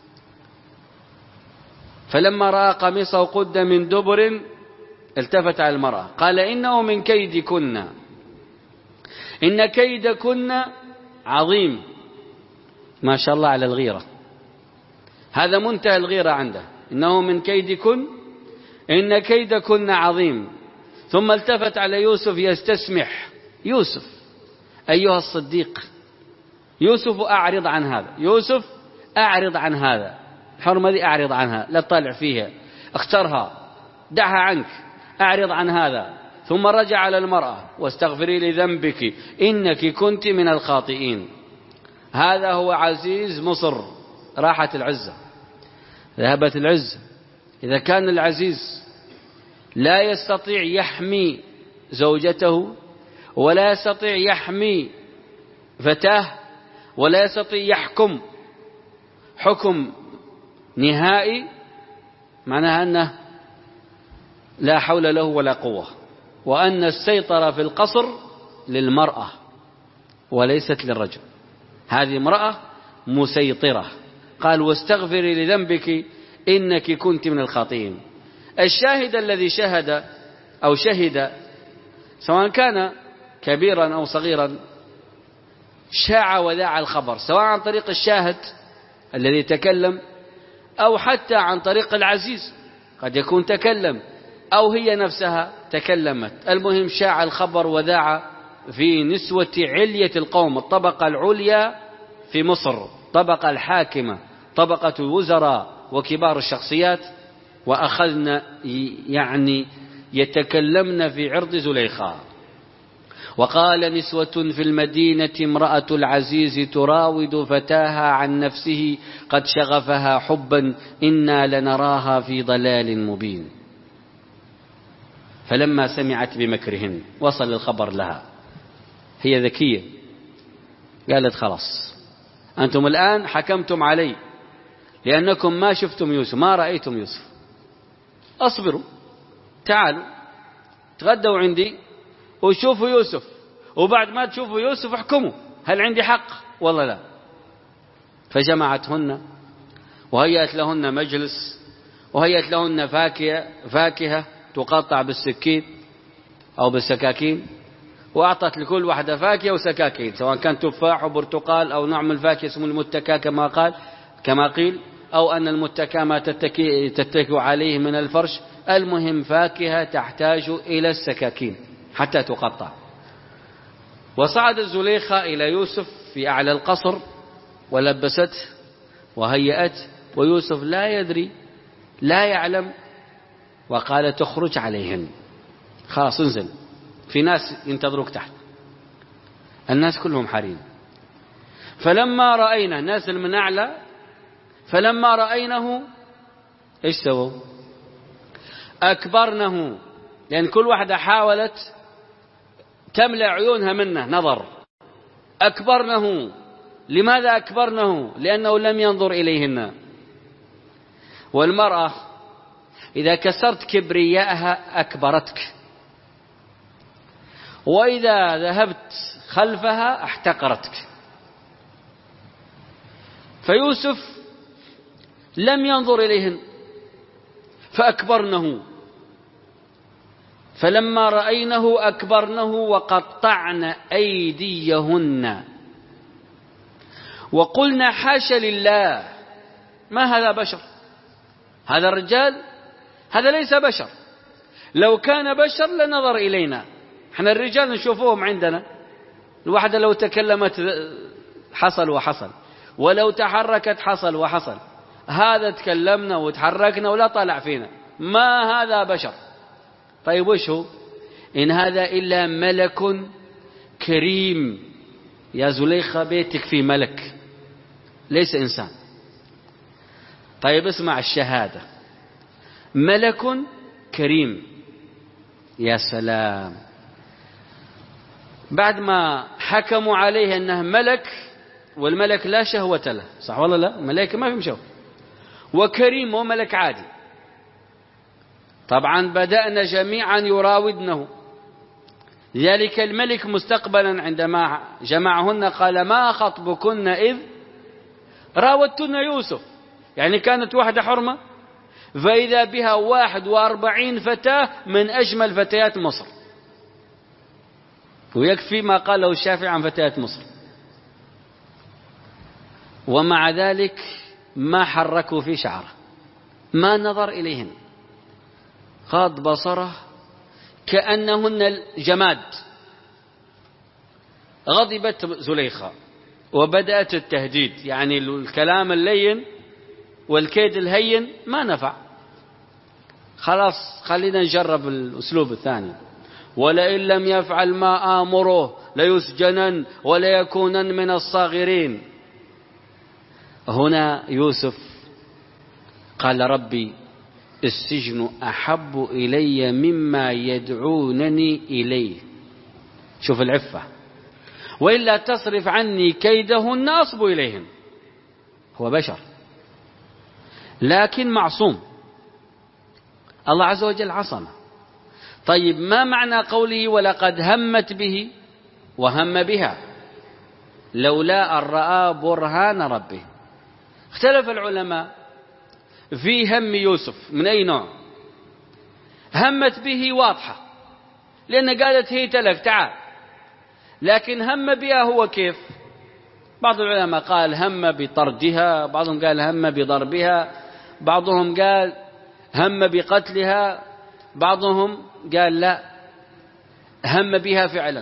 فلما رأى قميصه قد من دبر التفت على المرأة قال: إنه من كيدكن، إن كيدكن عظيم. ما شاء الله على الغيرة، هذا منتهى الغيرة عنده، إنه من كيدكن إن كيدكن عظيم. ثم التفت على يوسف يستسمح: يوسف أيها الصديق، يوسف أعرض عن هذا، يوسف أعرض عن هذا، الحرمة دي أعرض عنها، لا تطالع فيها، اخترها، دعها عنك، أعرض عن هذا. ثم رجع على المرأة: واستغفري لذنبك إنك كنت من الخاطئين. هذا هو عزيز مصر، راحت العزة، ذهبت العزة. إذا كان العزيز لا يستطيع يحمي زوجته، ولا يستطيع يحمي فتاه، ولا يستطيع يحكم حكم نهائي، معناها أنه لا حول له ولا قوة، وأن السيطرة في القصر للمرأة وليست للرجل. هذه امرأة مسيطرة. قال: واستغفري لذنبك إنك كنت من الخاطئين. الشاهد الذي شهد أو شهد سواء كان كبيرا أو صغيرا شاع وذاع الخبر، سواء عن طريق الشاهد الذي تكلم أو حتى عن طريق العزيز، قد يكون تكلم أو هي نفسها تكلمت. المهم شاع الخبر وذاع في نسوة علية القوم، الطبقة العليا في مصر، طبقة الحاكمة، طبقة الوزراء وكبار الشخصيات، وأخذن يعني يتكلمن في عرض زليخا. وقال: نسوة في المدينة امرأة العزيز تراود فتاها عن نفسه قد شغفها حبا إنا لنراها في ضلال مبين. فلما سمعت بمكرهن وصل الخبر لها، هي ذكية، قالت: خلاص أنتم الآن حكمتم علي لأنكم ما شفتم يوسف، ما رأيتم يوسف، أصبروا، تعالوا تغدوا عندي وشوفوا يوسف، وبعد ما تشوفوا يوسف احكموا هل عندي حق والله لا. فجمعتهن وهيأت لهن مجلس، وهيأت لهن فاكهة فاكهة تقطع بالسكين أو بالسكاكين، وأعطت لكل واحدة فاكهة وسكاكين، سواء كان تفاح وبرتقال أو نوع من الفاكهة اسمه المتكى كما قال كما قيل، أو أن المتكى ما تتكي, تتكي عليه من الفرش. المهم فاكهة تحتاج إلى السكاكين حتى تقطع. وصعد زليخة إلى يوسف في أعلى القصر ولبسته وهيأت، ويوسف لا يدري لا يعلم، وقال: تخرج عليهن، خلاص انزل، في ناس ينتظروك تحت. الناس كلهم حريم. فلما رأينا الناس من أعلى، فلما رأينه إيش سووا؟ أكبرنه، لأن كل واحدة حاولت تملأ عيونها منه نظر. أكبرنه. لماذا أكبرنه؟ لأنه لم ينظر إليهن. والمرأة إذا كسرت كبرياءها أكبرتك، وإذا ذهبت خلفها احتقرتك. فيوسف لم ينظر إليهن فأكبرنه، فلما رأينه أكبرنه وقطعن أيديهن وقلنا حاشا لله، ما هذا بشر، هذا الرجال هذا ليس بشر، لو كان بشر لنظر إلينا. احنا الرجال نشوفوهم عندنا، الواحدة لو تكلمت حصل وحصل، ولو تحركت حصل وحصل. هذا تكلمنا وتحركنا ولا طلع فينا، ما هذا بشر. طيب وش هو؟ إن هذا إلا ملك كريم. يا زليخة بيتك في ملك ليس إنسان. طيب اسمع الشهادة، ملك كريم. يا سلام، بعد ما حكموا عليه أنه ملك، والملك لا شهوة له، صح ولا لا؟ الملائكة ما فيهم شهوة. وكريم هو ملك عادي. طبعا بدأنا جميعا يراودنه. ذلك الملك مستقبلا عندما جمعهن قال ما خطبكن إذ راودتن يوسف، يعني كانت واحدة حرمة فإذا بها واحد وأربعين فتاة من أجمل فتيات مصر، ويكفي ما قاله الشافعي عن فتيات مصر. ومع ذلك ما حركوا في شعره، ما نظر إليهن، غض بصره كأنهن الجماد. غضبت زليخة وبدأت التهديد، يعني الكلام اللين والكيد الهين ما نفع. خلاص خلينا نجرب الأسلوب الثاني. ولئن لم يفعل ما آمره ليسجنن وليكونن من الصاغرين. هنا يوسف قال ربي السجن أحب إلي مما يدعونني إليه. شوف العفة، وإلا تصرف عني كيدهن أصب إليهن. هو بشر لكن معصوم، الله عز وجل عصمه. طيب ما معنى قوله ولقد همت به وهم بها لولا أن رأى برهان ربه؟ اختلف العلماء في هم يوسف من أي نوع. همت به واضحة، لأن قالت هي تلك تعال، لكن هم بها هو كيف؟ بعض العلماء قال هم بطردها، بعضهم قال هم بضربها، بعضهم قال هم بقتلها، بعضهم قال لا هم بها فعلا.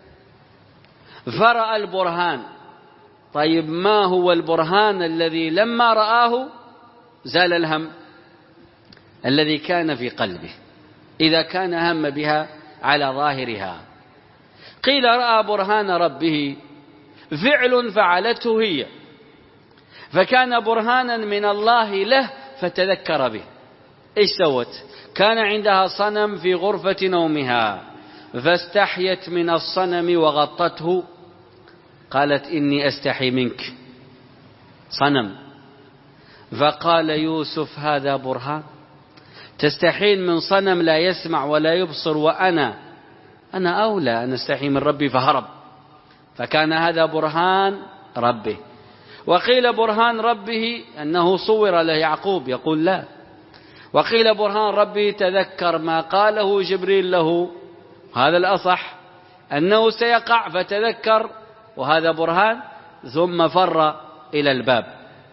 فرأى البرهان. طيب ما هو البرهان الذي لما رآه زال الهم الذي كان في قلبه إذا كان هم بها على ظاهرها؟ قيل رأى برهان ربه فعل فعلته هي، فكان برهانا من الله له فتذكر به. إيش سوت؟ كان عندها صنم في غرفة نومها فاستحيت من الصنم وغطته، قالت إني أستحي منك صنم. فقال يوسف هذا برهان؟ تستحين من صنم لا يسمع ولا يبصر، وأنا أنا أولى أن أستحي من ربي، فهرب. فكان هذا برهان ربه. وقيل برهان ربه أنه صور له يعقوب، يقول لا. وقيل برهان ربه تذكر ما قاله جبريل له، هذا الأصح أنه سيقع فتذكر، وهذا برهان، ثم فر إلى الباب.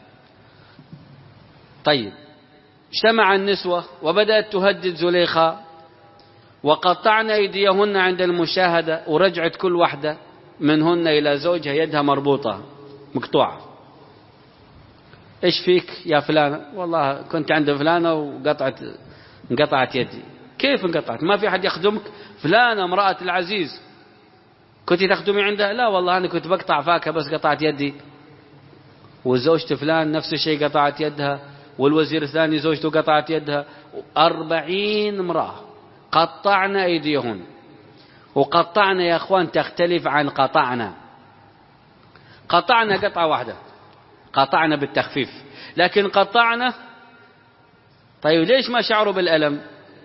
طيب اجتمع النسوة وبدأت تهدد زليخة، وقطعن أيديهن عند المشاهدة، ورجعت كل واحدة منهن إلى زوجها يدها مربوطة مقطوعة. إيش فيك يا فلانة؟ والله كنت عند فلانة وقطعت انقطعت يدي. كيف انقطعت؟ ما في أحد يخدمك؟ فلانة امرأة العزيز كنت تخدمي عندها؟ لا والله أنا كنت بقطع فاكهة بس قطعت يدي. وزوجة فلان نفس الشيء قطعت يدها، والوزير الثاني زوجته قطعت يدها. أربعين امرأة قطعن أيديهن. وقطعنا يا أخوان تختلف عن قطعنا. قطعنا قطعة واحدة، قطعنا بالتخفيف، لكن قطعنا. طيب ليش ما شعروا بالألم؟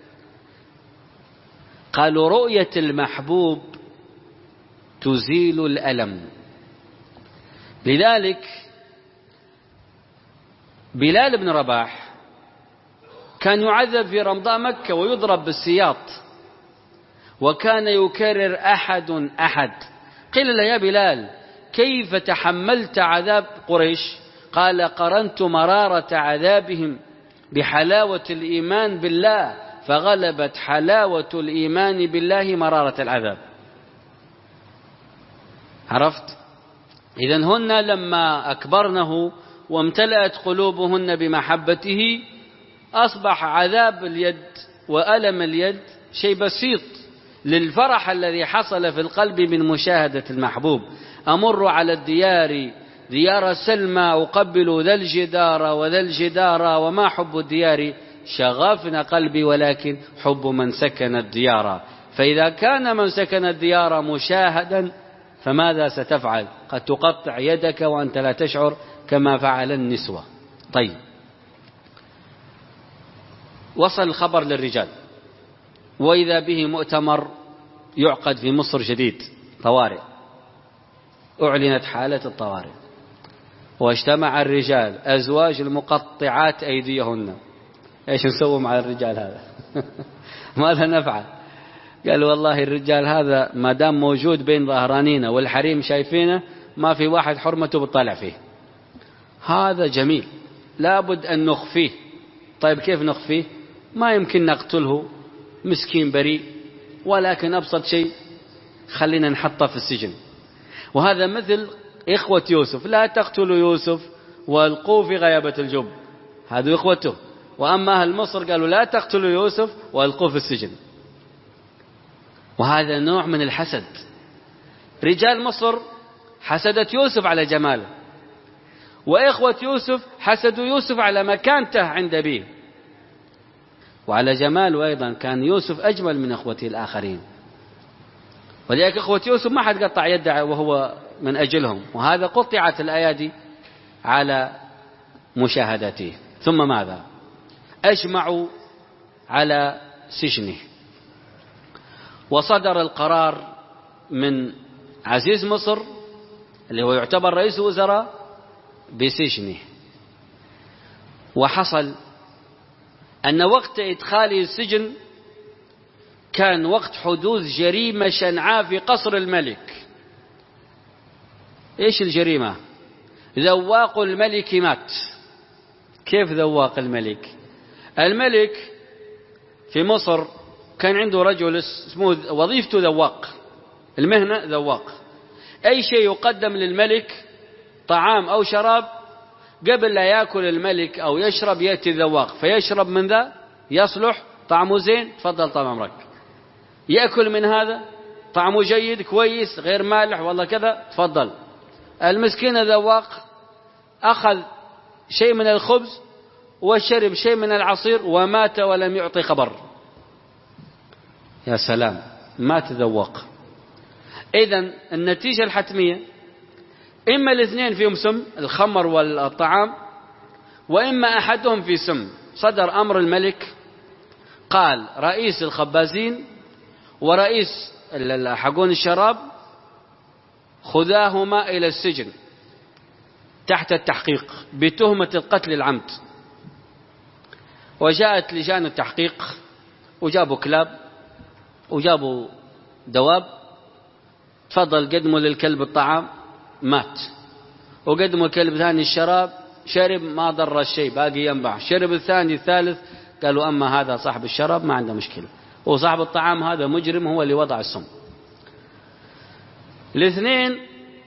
قالوا رؤية المحبوب تزيل الألم. لذلك بلال بن رباح كان يعذب في رمضاء مكة ويضرب بالسياط، وكان يكرر أحد أحد. قيل له يا بلال كيف تحملت عذاب قريش؟ قال قرنت مرارة عذابهم بحلاوة الإيمان بالله، فغلبت حلاوة الإيمان بالله مرارة العذاب. عرفت؟ إذن هن لما أكبرنه وامتلأت قلوبهن بمحبته أصبح عذاب اليد وألم اليد شيء بسيط للفرح الذي حصل في القلب من مشاهدة المحبوب. أمر على الديار ديار سلمى أقبل ذا الجدار وذا الجدار وما حب الديار شغفنا قلبي ولكن حب من سكن الديار. فإذا كان من سكن الديار مشاهدا فماذا ستفعل؟ قد تقطع يدك وأنت لا تشعر كما فعل النسوة. طيب، وصل الخبر للرجال، وإذا به مؤتمر يعقد في مصر جديد طوارئ. أعلنت حالة الطوارئ واجتمع الرجال أزواج المقطعات أيديهن. إيش نسوي مع الرجال هذا؟ ماذا نفعل؟ قالوا والله الرجال هذا ما دام موجود بين ظهرانينا والحريم شايفينه ما في واحد حرمته بتطلع فيه. هذا جميل، لابد أن نخفيه. طيب كيف نخفيه؟ ما يمكن نقتله، مسكين بريء، ولكن أبسط شيء خلينا نحطه في السجن. وهذا مثل إخوة يوسف، لا تقتلوا يوسف والقوه في غيابة الجب، هذا إخوته. وأما أهل مصر قالوا لا تقتلوا يوسف والقوه في السجن. وهذا نوع من الحسد. رجال مصر حسدت يوسف على جماله، وإخوة يوسف حسدوا يوسف على مكانته عند أبيه وعلى جماله أيضا. كان يوسف أجمل من أخوته الآخرين، ولذلك إخوة يوسف ما حد قطع يده وهو من أجلهم، وهذا قطعت الأيادي على مشاهدته. ثم ماذا؟ أجمعوا على سجنه، وصدر القرار من عزيز مصر اللي هو يعتبر رئيس وزراء بسجنه. وحصل أن وقت إدخاله السجن كان وقت حدوث جريمة شنعاء في قصر الملك. إيش الجريمة؟ ذواق الملك مات. كيف ذواق الملك؟ الملك في مصر كان عنده رجل اسمه وظيفته ذواق، المهنة ذواق. أي شيء يقدم للملك طعام أو شراب قبل لا يأكل الملك أو يشرب يأتي ذواق فيشرب من ذا يصلح طعمه زين، تفضل طال عمرك. يأكل من هذا طعمه جيد كويس غير مالح والله كذا، تفضل. المسكين ذواق أخذ شيء من الخبز وشرب شيء من العصير ومات ولم يعطي خبر. يا سلام، مات ذواق. إذن النتيجة الحتمية إما الاثنين فيهم سم، الخمر والطعام، وإما أحدهم في سم. صدر أمر الملك، قال رئيس الخبازين ورئيس حقون الشراب خذاهما إلى السجن تحت التحقيق بتهمة القتل العمد. وجاءت لجان التحقيق وجابوا كلاب وجابوا دواب. تفضل قدموا للكلب الطعام، مات. وقدموا الكلب ثاني الشراب، شرب ما ضر الشيء، باقي ينبع. شرب الثاني الثالث، قالوا أما هذا صاحب الشراب ما عنده مشكلة، وصاحب الطعام هذا مجرم هو اللي وضع السم. الاثنين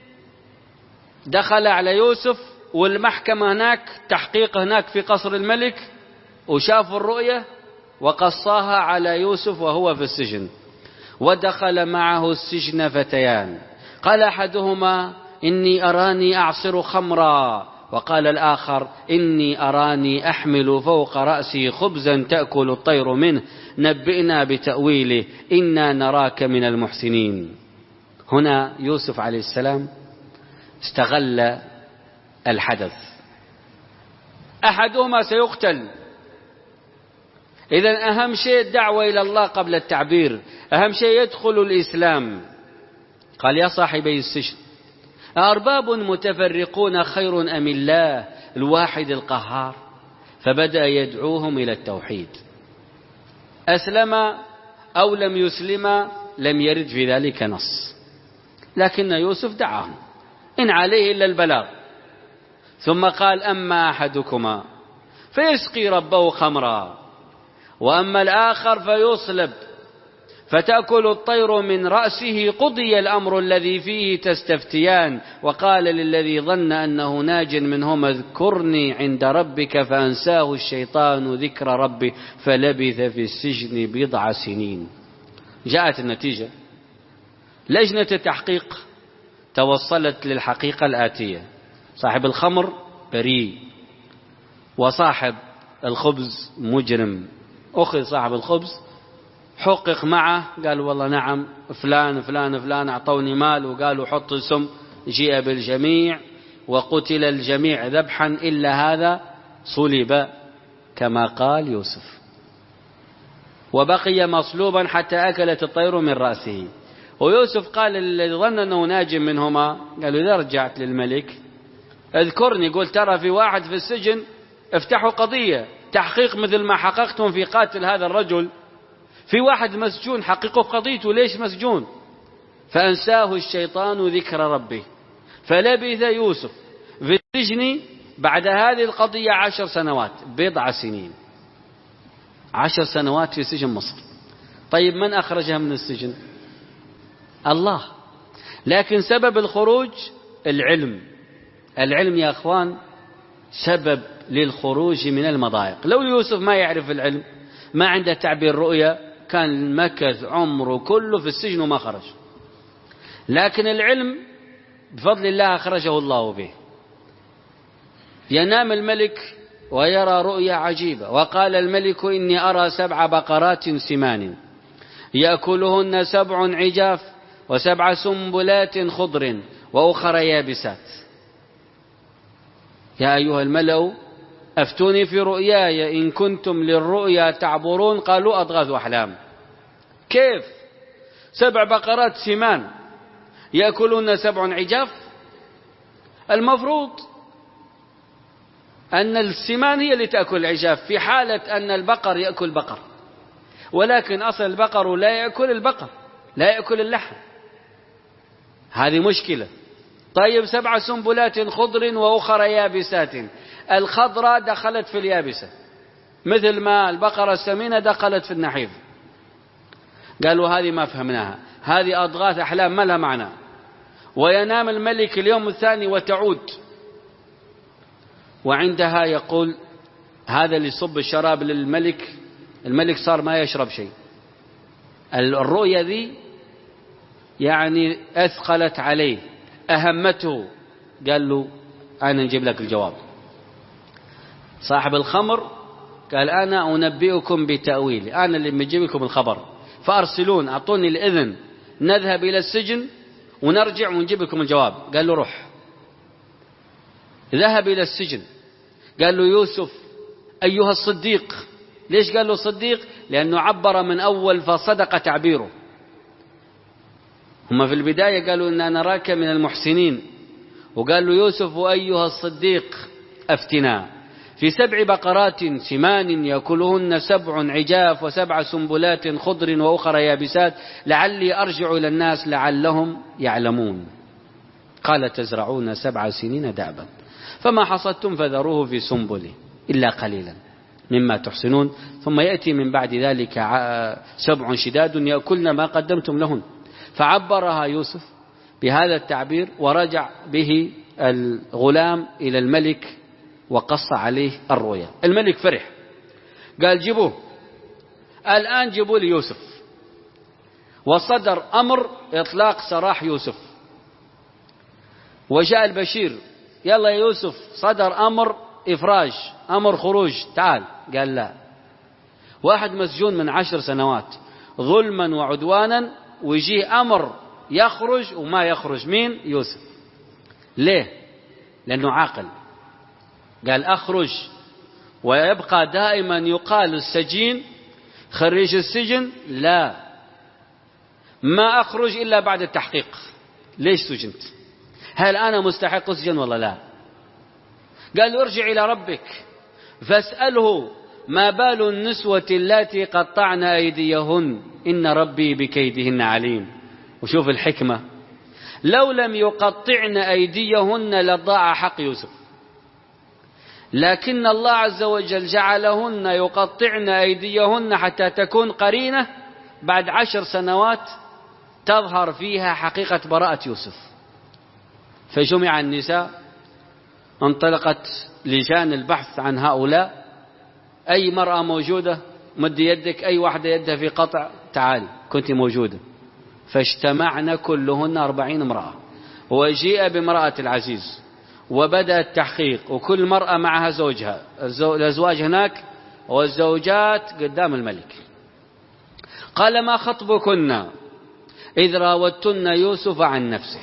دخل على يوسف والمحكمة هناك، تحقيق هناك في قصر الملك، وشافوا الرؤية وقصاها على يوسف وهو في السجن. ودخل معه السجن فتيان، قال أحدهما إني أراني أعصر خمرا وقال الآخر إني أراني أحمل فوق رأسي خبزا تأكل الطير منه نبئنا بتأويله إنا نراك من المحسنين. هنا يوسف عليه السلام استغل الحدث، أحدهما سيقتل، إذن أهم شيء الدعوة إلى الله قبل التعبير، أهم شيء يدخل الإسلام. قال يا صاحبي السجن أرباب متفرقون خير أم الله الواحد القهار؟ فبدأ يدعوهم إلى التوحيد. أسلم أو لم يسلم لم يرد في ذلك نص، لكن يوسف دعاهم إن عليه إلا البلاغ. ثم قال أما أحدكما فيسقي ربه خمرا وأما الآخر فيصلب فتأكل الطير من رأسه قضي الأمر الذي فيه تستفتيان. وقال للذي ظن أنه ناج منهما اذكرني عند ربك فأنساه الشيطان ذكر ربه فلبث في السجن بضع سنين. جاءت النتيجة، لجنة التحقيق توصلت للحقيقة الآتية: صاحب الخمر بريء، وصاحب الخبز مجرم. أخذ صاحب الخبز حقق معه، قال والله نعم فلان فلان فلان أعطوني مال وقالوا حط السم، جيء بالجميع وقتل الجميع ذبحا إلا هذا صلب كما قال يوسف، وبقي مصلوبا حتى أكلت الطير من رأسه. ويوسف قال الذي ظن أنه ناج منهما، قالوا إذا رجعت للملك اذكرني، قل ترى في واحد في السجن افتحوا قضية تحقيق مثل ما حققتم في قاتل هذا الرجل، في واحد مسجون حققوا قضيته ليش مسجون. فأنساه الشيطان ذكر ربه فلبث يوسف في السجن بعد هذه القضية عشر سنوات بضع سنين. عشر سنوات في سجن مصر. طيب من أخرجها من السجن؟ الله. لكن سبب الخروج العلم. العلم يا أخوان سبب للخروج من المضايق. لو يوسف ما يعرف العلم، ما عنده تعبير رؤيا، كان مكث عمره كله في السجن وما خرج. لكن العلم بفضل الله أخرجه الله به. ينام الملك ويرى رؤيا عجيبة، وقال الملك إني أرى سبع بقرات سمان يأكلهن سبع عجاف وسبع سنبلات خضر وأخر يابسات. يا أيها الملأ أفتوني في رؤياي إن كنتم للرؤيا تعبرون. قالوا أضغاث أحلام. كيف سبع بقرات سمان يأكلون سبع عجاف؟ المفروض أن السمان هي اللي تأكل العجاف في حالة أن البقر يأكل بقر، ولكن أصل البقر لا يأكل البقر، لا يأكل اللحم. هذه مشكلة. طيب سبع سنبلات خضر وأخر يابسات. الخضراء دخلت في اليابسة مثل ما البقرة السمينة دخلت في النحيف. قالوا هذه ما فهمناها، هذه أضغاث أحلام ما لها معنى. وينام الملك اليوم الثاني وتعود، وعندها يقول هذا اللي يصب الشراب للملك، الملك صار ما يشرب شيء. الرؤيا ذي يعني أثقلت عليه، أهمته. قال له أنا نجيب لك الجواب. صاحب الخمر قال أنا أنبئكم بتأويل، أنا اللي بجيب لكم الخبر، فأرسلون أعطوني الإذن نذهب إلى السجن ونرجع ونجيب لكم الجواب. قال له روح. ذهب إلى السجن. قال له يوسف أيها الصديق. ليش قال له صديق؟ لأنه عبر من أول فصدق تعبيره. هم في البداية قالوا إننا نراك من المحسنين، وقال له يوسف أيها الصديق أفتنا في سبع بقرات سمان يأكلهن سبع عجاف وسبع سنبلات خضر وأخر يابسات لعلي أرجع إلى الناس لعلهم يعلمون. قال تزرعون سبع سنين دأبا فما حصدتم فذروه في سنبله إلا قليلا مما تحسنون ثم يأتي من بعد ذلك سبع شداد يأكلن ما قدمتم لهن. فعبرها يوسف بهذا التعبير، ورجع به الغلام إلى الملك وقص عليه الرؤيا. الملك فرح، قال جيبوه الآن، جيبوا لي يوسف. وصدر أمر إطلاق سراح يوسف. وجاء البشير يلا يا يوسف صدر أمر إفراج، أمر خروج، تعال. قال لا. واحد مسجون من عشر سنوات ظلما وعدوانا، ويجي أمر يخرج وما يخرج. مين؟ يوسف. ليه؟ لأنه عاقل. قال أخرج، ويبقى دائما يقال السجين خريج السجن، لا، ما أخرج إلا بعد التحقيق. ليش سجنت؟ هل أنا مستحق السجن ولا لا؟ قال ارجع إلى ربك فاسأله ما بال النسوة اللاتي قطعن أيديهن إن ربي بكيدهن عليم. وشوف الحكمة، لو لم يقطعن أيديهن لضاع حق يوسف، لكن الله عز وجل جعلهن يقطعن أيديهن حتى تكون قرينة بعد عشر سنوات تظهر فيها حقيقة براءة يوسف. فجمع النساء، انطلقت لجان البحث عن هؤلاء. أي مرأة موجودة مد يدك، أي واحدة يدها في قطع تعالي كنت موجودة. فاجتمعن كلهن أربعين امرأة، وجيء بامرأة العزيز وبدأ التحقيق، وكل مرأة معها زوجها، الأزواج هناك والزوجات قدام الملك. قال ما خطبكن إذ راوتن يوسف عن نفسه.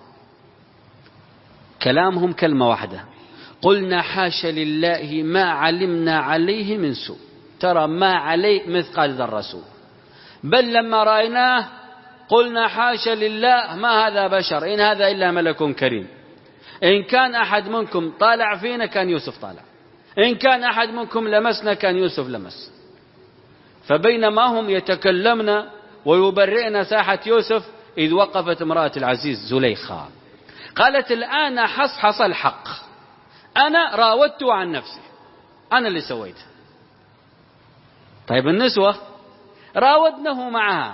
كلامهم كلمة واحدة، قلنا حاش لله ما علمنا عليه من سوء. ترى ما عليه مثقال ذرة سوء، بل لما رأيناه قلنا حاش لله ما هذا بشر إن هذا إلا ملك كريم. إن كان أحد منكم طالع فينا كان يوسف طالع، إن كان أحد منكم لمسنا كان يوسف لمس. فبينما هم يتكلمن ويبرئن ساحة يوسف إذ وقفت امرأة العزيز زليخة قالت الآن حصحص الحق، أنا راودته عن نفسي، أنا اللي سويته. طيب النسوة راودنه معها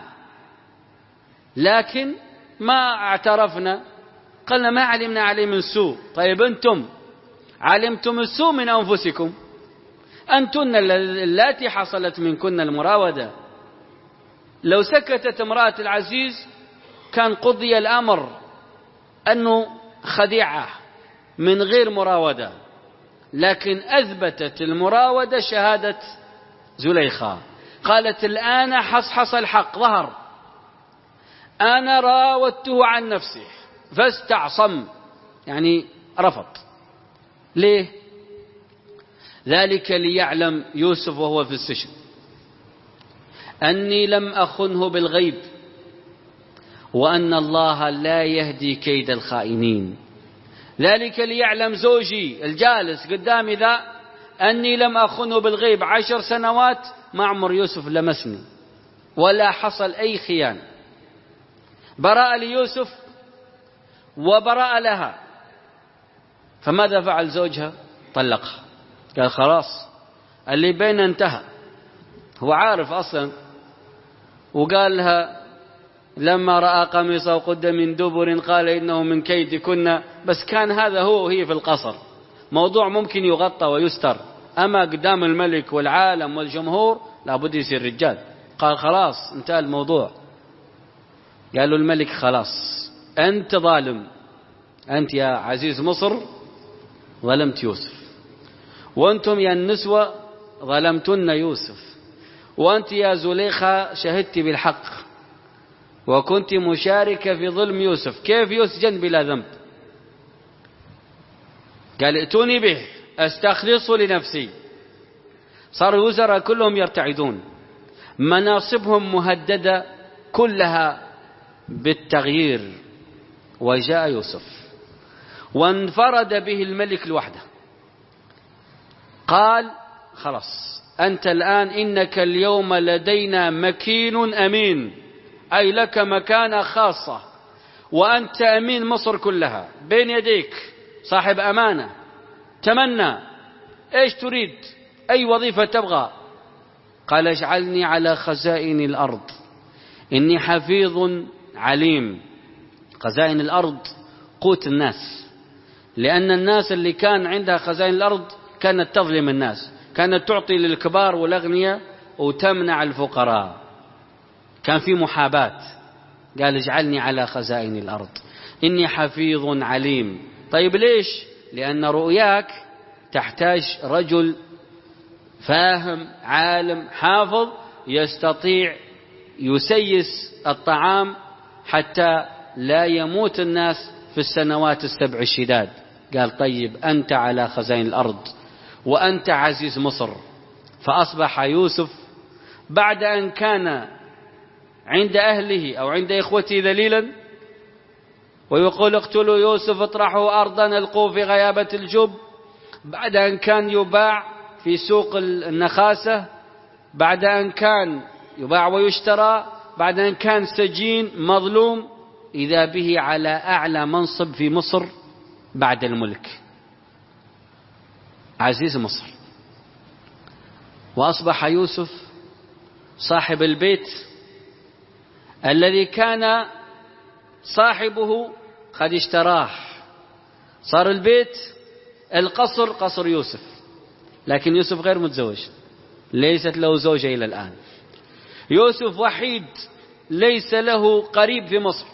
لكن ما اعترفنا، قلنا ما علمنا عليه من سوء. طيب أنتم علمتم السوء من أنفسكم، أنتن اللاتي حصلت منكن المراودة. لو سكتت امرأة العزيز كان قضي الأمر أنه خديعة من غير مراودة، لكن أثبتت المراودة شهادة زليخة. قالت الآن حصحص الحق، ظهر، أنا راودته عن نفسه فاستعصم، يعني رفض. ليه؟ ذلك ليعلم يوسف وهو في السجن أني لم أخنه بالغيب، وأن الله لا يهدي كيد الخائنين. ذلك ليعلم زوجي الجالس قدامي ذا أني لم أخنه بالغيب. عشر سنوات ما عمر يوسف لمسني ولا حصل أي خيانة. براء ليوسف وبراء لها. فماذا فعل زوجها؟ طلقها، قال خلاص اللي بيننا انتهى. هو عارف أصلا، وقال لها لما رأى قميصه قد من دبر قال إنه من كيد كنا. بس كان هذا هو وهي في القصر، موضوع ممكن يغطى ويستر، أما قدام الملك والعالم والجمهور لابد يصير رجال. قال خلاص انتهى الموضوع. قالوا الملك خلاص أنت ظالم، أنت يا عزيز مصر ظلمت يوسف، وأنتم يا النسوة ظلمتن يوسف، وأنت يا زليخة شهدت بالحق وكنت مشاركة في ظلم يوسف. كيف يسجن بلا ذنب؟ قال ائتوني به أستخلصه لنفسي. صاروا الوزراء كلهم يرتعدون، مناصبهم مهددة كلها بالتغيير. وجاء يوسف وانفرد به الملك لوحده. قال خلاص أنت الآن إنك اليوم لدينا مكين أمين، أي لك مكانة خاصة، وأنت أمين مصر كلها بين يديك، صاحب أمانة. تمنى إيش تريد، أي وظيفة تبغى. قال اجعلني على خزائن الأرض إني حفيظ عليم. خزائن الأرض قوت الناس، لأن الناس اللي كان عندها خزائن الأرض كانت تظلم الناس، كانت تعطي للكبار والأغنياء وتمنع الفقراء، كان في محاباة. قال اجعلني على خزائن الأرض إني حفيظ عليم. طيب ليش؟ لأن رؤياك تحتاج رجل فاهم عالم حافظ يستطيع يسيس الطعام حتى لا يموت الناس في السنوات السبع الشداد. قال طيب أنت على خزائن الأرض وأنت عزيز مصر. فأصبح يوسف بعد أن كان عند أهله أو عند إخوته ذليلا ويقول اقتلوا يوسف اطرحوا أرضا القوا في غيابة الجب، بعد أن كان يباع في سوق النخاسة، بعد أن كان يباع ويشترى، بعد أن كان سجين مظلوم، إذا به على أعلى منصب في مصر بعد الملك، عزيز مصر. وأصبح يوسف صاحب البيت الذي كان صاحبه قد اشتراه. صار البيت القصر قصر يوسف، لكن يوسف غير متزوج، ليست له زوجة إلى الآن. يوسف وحيد ليس له قريب في مصر،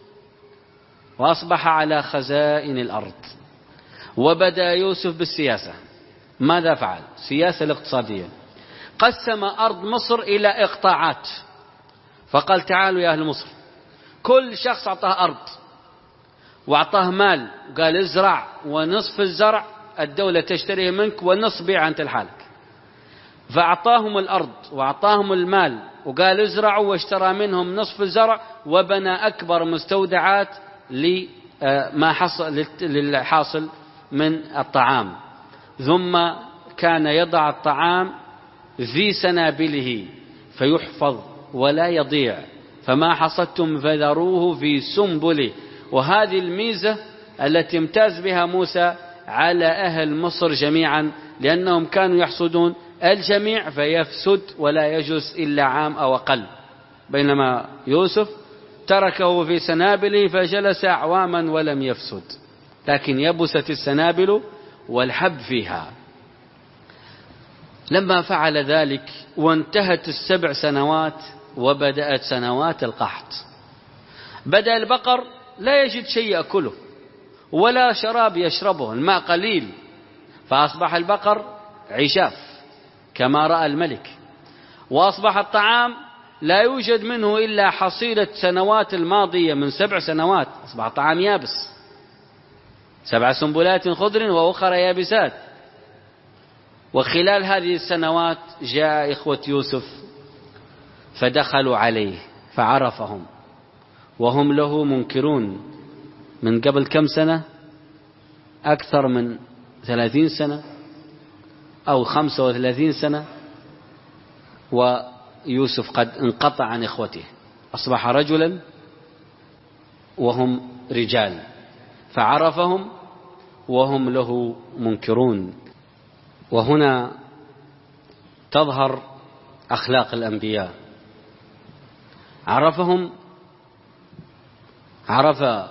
وأصبح على خزائن الأرض. وبدأ يوسف بالسياسة. ماذا فعل؟ سياسة الاقتصادية. قسم أرض مصر إلى إقطاعات، فقال تعالوا يا أهل مصر، كل شخص أعطاه أرض وأعطاه مال، قال ازرع، ونصف الزرع الدولة تشتريه منك ونصف بيع أنت لحالك. فأعطاهم الأرض وأعطاهم المال وقال ازرعوا، واشترى منهم نصف الزرع، وبنى أكبر مستودعات لما حصل للحاصل من الطعام. ثم كان يضع الطعام في سنابله فيحفظ ولا يضيع، فما حصدتم فذروه في سنبله. وهذه الميزة التي امتاز بها موسى على أهل مصر جميعا، لأنهم كانوا يحصدون الجميع فيفسد ولا يجلس إلا عام أو أقل، بينما يوسف تركه في سنابله فجلس أعواما ولم يفسد، لكن يبست السنابل والحب فيها. لما فعل ذلك وانتهت السبع سنوات وبدأت سنوات القحط، بدأ البقر لا يجد شيء يأكله ولا شراب يشربه، الماء قليل، فأصبح البقر عشاف كما رأى الملك. وأصبح الطعام لا يوجد منه إلا حصيلة سنوات الماضية من سبع سنوات، أصبح الطعام يابس، سبع سنبلات خضر وأخرى يابسات. وخلال هذه السنوات جاء إخوة يوسف فدخلوا عليه فعرفهم وهم له منكرون. من قبل كم سنة؟ أكثر من ثلاثين سنة أو خمسة وثلاثين سنة، ويوسف قد انقطع عن إخوته، أصبح رجلا وهم رجال، فعرفهم وهم له منكرون. وهنا تظهر أخلاق الأنبياء. عرفهم، عرف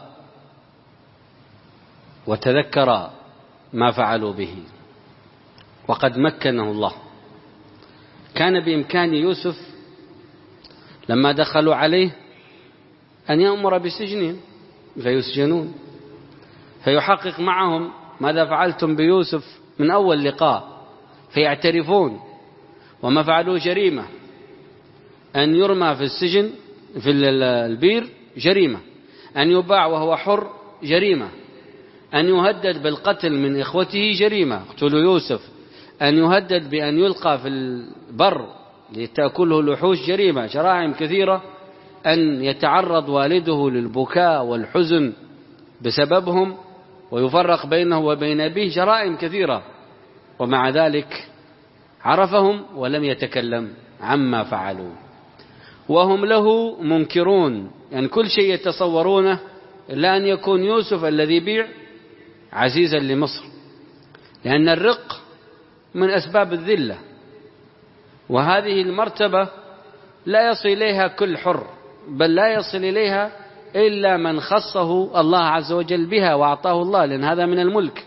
وتذكر ما فعلوا به، وقد مكنه الله. كان بإمكان يوسف لما دخلوا عليه أن يأمر بسجنهم فيسجنون، فيحقق معهم ماذا فعلتم بيوسف من أول لقاء، فيعترفون وما فعلوا جريمة. أن يرمى في السجن في البير جريمة، أن يباع وهو حر جريمة، أن يهدد بالقتل من إخوته جريمة، اقتلوا يوسف، أن يهدد بأن يلقى في البر لتأكله الوحوش جريمة، جرائم كثيرة، أن يتعرض والده للبكاء والحزن بسببهم ويفرق بينه وبين أبيه، جرائم كثيرة. ومع ذلك عرفهم ولم يتكلم عما فعلوا، وهم له منكرون، يعني كل شيء يتصورونه إلا أن يكون يوسف الذي بيع عزيزا لمصر، لأن الرق من أسباب الذلة، وهذه المرتبة لا يصل إليها كل حر، بل لا يصل إليها إلا من خصه الله عز وجل بها وأعطاه الله، لأن هذا من الملك.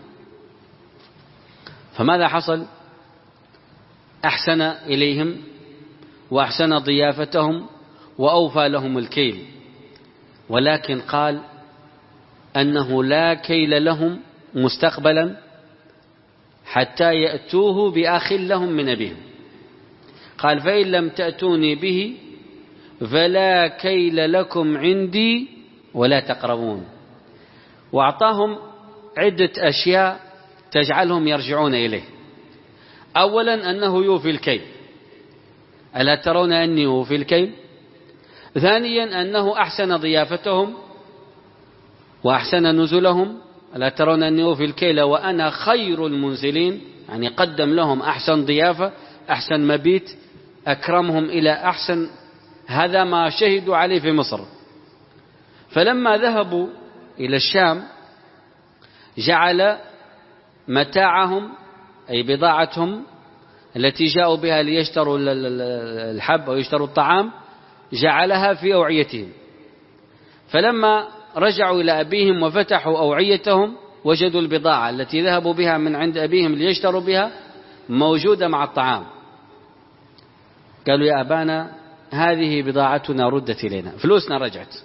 فماذا حصل؟ أحسن إليهم وأحسن ضيافتهم وأوفى لهم الكيل، ولكن قال أنه لا كيل لهم مستقبلا حتى يأتوه بأخ لهم من أبيهم. قال فإن لم تأتوني به فلا كيل لكم عندي ولا تقربون. وأعطاهم عدة أشياء تجعلهم يرجعون إليه. أولا أنه يوفي الكيل، ألا ترون أني أوفي الكيل؟ ثانيا أنه أحسن ضيافتهم وأحسن نزلهم، ألا ترون أني أوفي الكيل وأنا خير المنزلين، يعني قدم لهم أحسن ضيافة، أحسن مبيت، أكرمهم إلى أحسن. هذا ما شهدوا عليه في مصر. فلما ذهبوا إلى الشام جعل متاعهم أي بضاعتهم التي جاءوا بها ليشتروا الحب أو يشتروا الطعام جعلها في أوعيتهم. فلما رجعوا إلى أبيهم وفتحوا أوعيتهم وجدوا البضاعة التي ذهبوا بها من عند أبيهم ليشتروا بها موجودة مع الطعام. قالوا يا أبانا هذه بضاعتنا ردت إلينا، فلوسنا رجعت.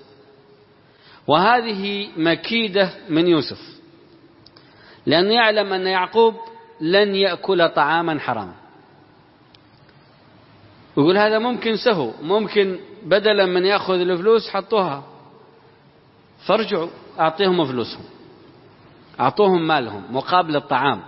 وهذه مكيدة من يوسف، لأنه يعلم أن يعقوب لن يأكل طعاما حراما. يقول هذا ممكن سهو، ممكن بدلا من يأخذ الفلوس حطوها، فارجعوا أعطيهم فلوسهم، أعطوهم مالهم مقابل الطعام.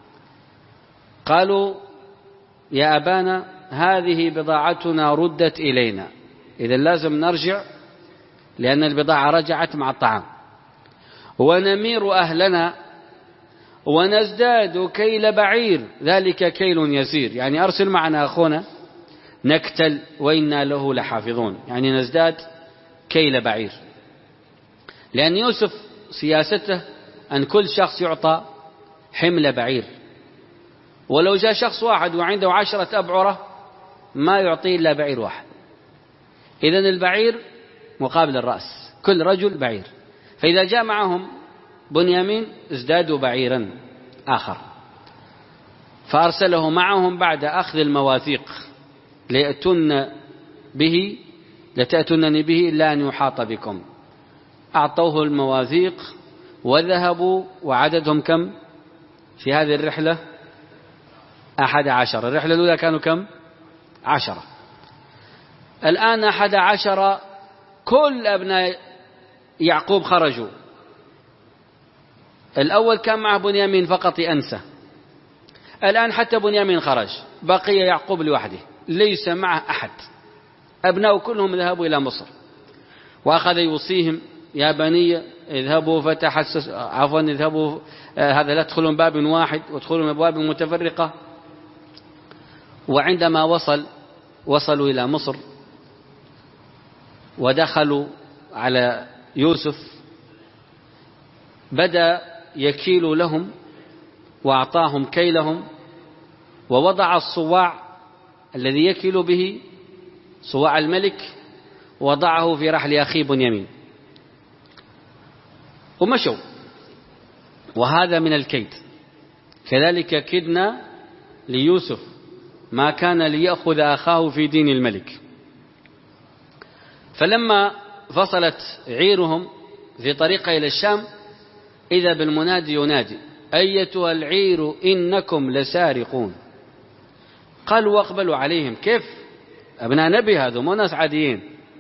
قالوا يا أبانا هذه بضاعتنا ردت إلينا، إذا لازم نرجع لأن البضاعة رجعت مع الطعام. ونمير أهلنا ونزداد كيل بعير، ذلك كيل يسير، يعني أرسل معنا أخونا نكتل وإنا له لحافظون، يعني نزداد كيل بعير. لأن يوسف سياسته أن كل شخص يعطى حمل بعير، ولو جاء شخص واحد وعنده عشرة أبعرة ما يعطيه إلا بعير واحد. إذن البعير مقابل الرأس، كل رجل بعير. فإذا جاء معهم بنيامين ازدادوا بعيرا آخر، فأرسله معهم بعد أخذ المواثيق ليأتون به لتأتونني به إلا أن يحاط بكم. أعطوه المواثيق وذهبوا، وعددهم كم في هذه الرحلة؟ أحد عشر. الرحلة الأولى كانوا كم؟ عشرة. الآن أحد عشر، كل أبناء يعقوب خرجوا. الأول كان معه بنيامين فقط أنسى، الآن حتى بنيامين خرج، بقي يعقوب لوحده ليس معه أحد. أبناء كلهم ذهبوا إلى مصر، وأخذ يوصيهم يا بني اذهبوا فتحسس عفوا اذهبوا آه هذا لا تدخلوا من باب واحد وادخلوا من أبواب متفرقة. وعندما وصل وصلوا إلى مصر ودخلوا على يوسف بدأ يكيل لهم وأعطاهم كيلهم، ووضع الصواع الذي يكيل به صواع الملك وضعه في رحل أخيه بنيامين ومشوا. وهذا من الكيد. كذلك كدنا ليوسف ما كان ليأخذ أخاه في دين الملك. فلما فصلت عيرهم في طريقه إلى الشام إذا بالمنادي ينادي أيتها العير إنكم لسارقون. قالوا واقبلوا عليهم. كيف؟ أبناء نبي هذا مو ناس عاديين.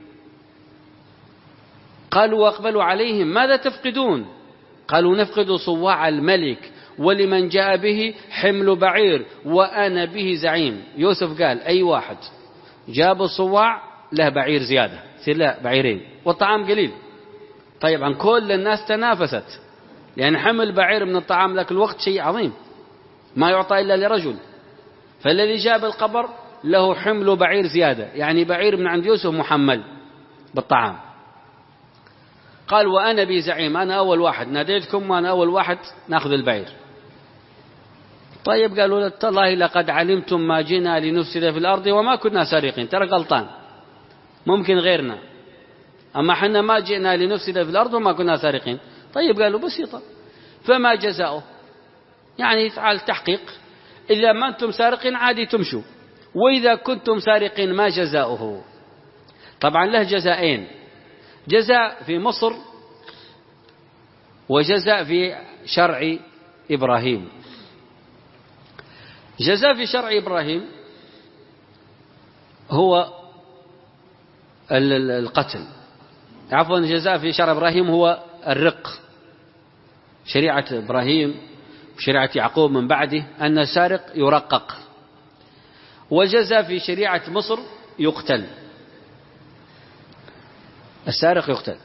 قالوا واقبلوا عليهم ماذا تفقدون؟ قالوا نفقد صواع الملك ولمن جاء به حمل بعير وأنا به زعيم. يوسف قال أي واحد جاب الصواع له بعير زيادة، يصير له بعيرين والطعام قليل. طيب كل الناس تنافست، لأن حمل بعير من الطعام ذاك الوقت شيء عظيم ما يعطى إلا لرجل. فالذي جاب القبر له حمل بعير زيادة، يعني بعير من عند يوسف محمل بالطعام. قال وأنا بي زعيم، أنا أول واحد ناديتكم وأنا أول واحد نأخذ البعير. طيب قالوا تالله لقد علمتم ما جئنا لنفسد في الأرض وما كنا سارقين. ترى غلطان، ممكن غيرنا، أما حنا ما جئنا لنفسد في الأرض وما كنا سارقين. طيب قالوا بسيطة، فما جزاؤه؟ يعني يفعل تحقيق، إذا ما أنتم سارقين عادي تمشوا، وإذا كنتم سارقين ما جزاؤه؟ طبعا له جزائين، جزاء في مصر وجزاء في شرع إبراهيم. جزاء في شرع إبراهيم هو القتل، عفوا جزاء في شرع إبراهيم هو الرق. شريعة إبراهيم وشريعة يعقوب من بعده أن السارق يرقق، وجزاء في شريعة مصر يقتل، السارق يقتل.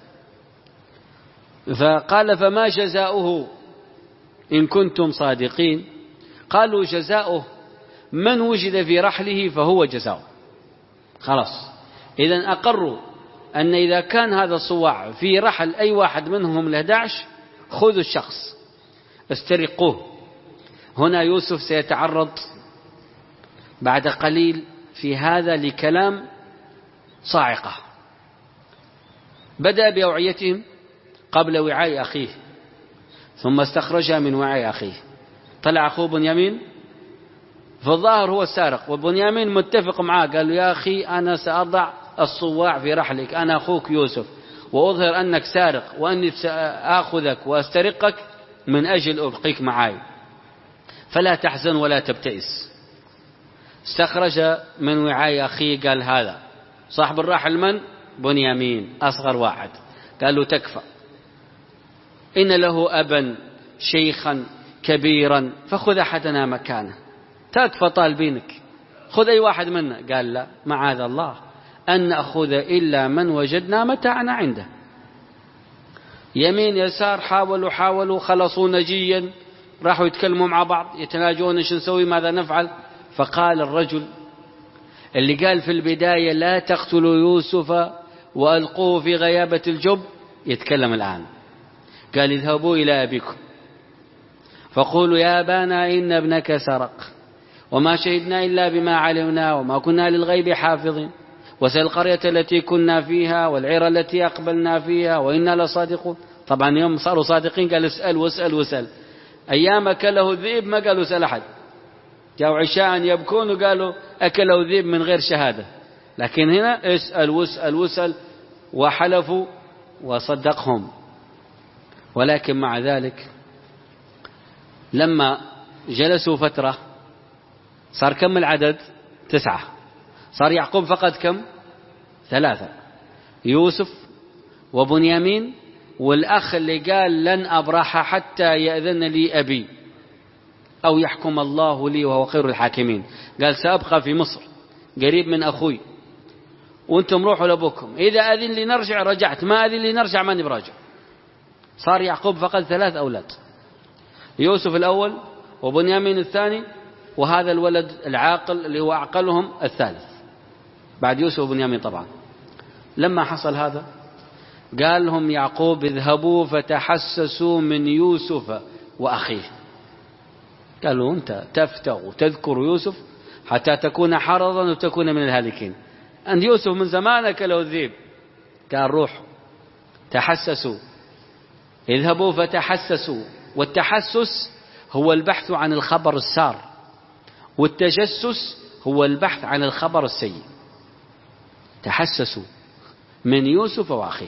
فقال فما جزاؤه إن كنتم صادقين؟ قالوا جزاؤه من وجد في رحله فهو جزاؤه. خلاص، إذن أقروا أن إذا كان هذا الصواع في رحل أي واحد منهم الأحد عشر خذوا الشخص استرقوه. هنا يوسف سيتعرض بعد قليل في هذا لكلام صاعقة. بدأ بأوعيتهم قبل وعاء أخيه، ثم استخرجها من وعاء أخيه. طلع أخوه بنيامين في الظاهر هو السارق، وبنيامين متفق معاه، قال له يا أخي أنا سأضع الصواع في رحلك، أنا أخوك يوسف، وأظهر أنك سارق وأني سأخذك وأسترقك من أجل أبقيك معاي، فلا تحزن ولا تبتئس. استخرج من وعاء أخيه، قال هذا صاحب الرحل من؟ بنيامين أصغر واحد. قال له تكفى، إن له أبا شيخا كبيرا فخذ أحدنا مكانه. تكفى طالبينك، خذ أي واحد منا. قال لا، معاذ الله أن نأخذ إلا من وجدنا متاعنا عنده. يمين يسار حاولوا حاولوا خلصوا نجيا، راحوا يتكلموا مع بعض يتناجون ايش نسوي ماذا نفعل. فقال الرجل اللي قال في البداية لا تقتلوا يوسف وألقوه في غيابة الجب يتكلم الآن. قال اذهبوا إلى أبيكم فقولوا يا أبانا إن ابنك سرق وما شهدنا إلا بما علمنا وما كنا للغيب حافظين، وسل القرية التي كنا فيها والعير التي أقبلنا فيها وإنا لصادقون. طبعا يوم صاروا صادقين قال اسأل واسأل واسأل. أيام أكله الذئب ما قالوا اسأل أحد، جاءوا عشاء يبكون وقالوا أكله الذئب من غير شهادة. لكن هنا اسأل واسأل واسأل، وحلفوا وصدقهم. ولكن مع ذلك لما جلسوا فترة صار كم العدد؟ تسعة. صار يعقوب فقط كم؟ ثلاثة، يوسف وبنيامين والأخ اللي قال لن أبرح حتى يأذن لي أبي أو يحكم الله لي وهو خير الحاكمين. قال سأبقى في مصر قريب من أخوي وانتم روحوا لأبوكم، إذا أذن لي نرجع رجعت، ما أذن لي نرجع ماني براجع. صار يعقوب فقط ثلاث أولاد، يوسف الأول وبنيامين الثاني وهذا الولد العاقل اللي هو أعقلهم الثالث بعد يوسف وبنيامين. طبعا لما حصل هذا قال لهم يعقوب اذهبوا فتحسسوا من يوسف وأخيه. قالوا أنت تفتغ وتذكر يوسف حتى تكون حرضا وتكون من الهالكين، أن يوسف من زمانك له الذيب. قال روحوا تحسسوا، اذهبوا فتحسسوا. والتحسس هو البحث عن الخبر السار، والتجسس هو البحث عن الخبر السيء. تحسسوا من يوسف وأخيه.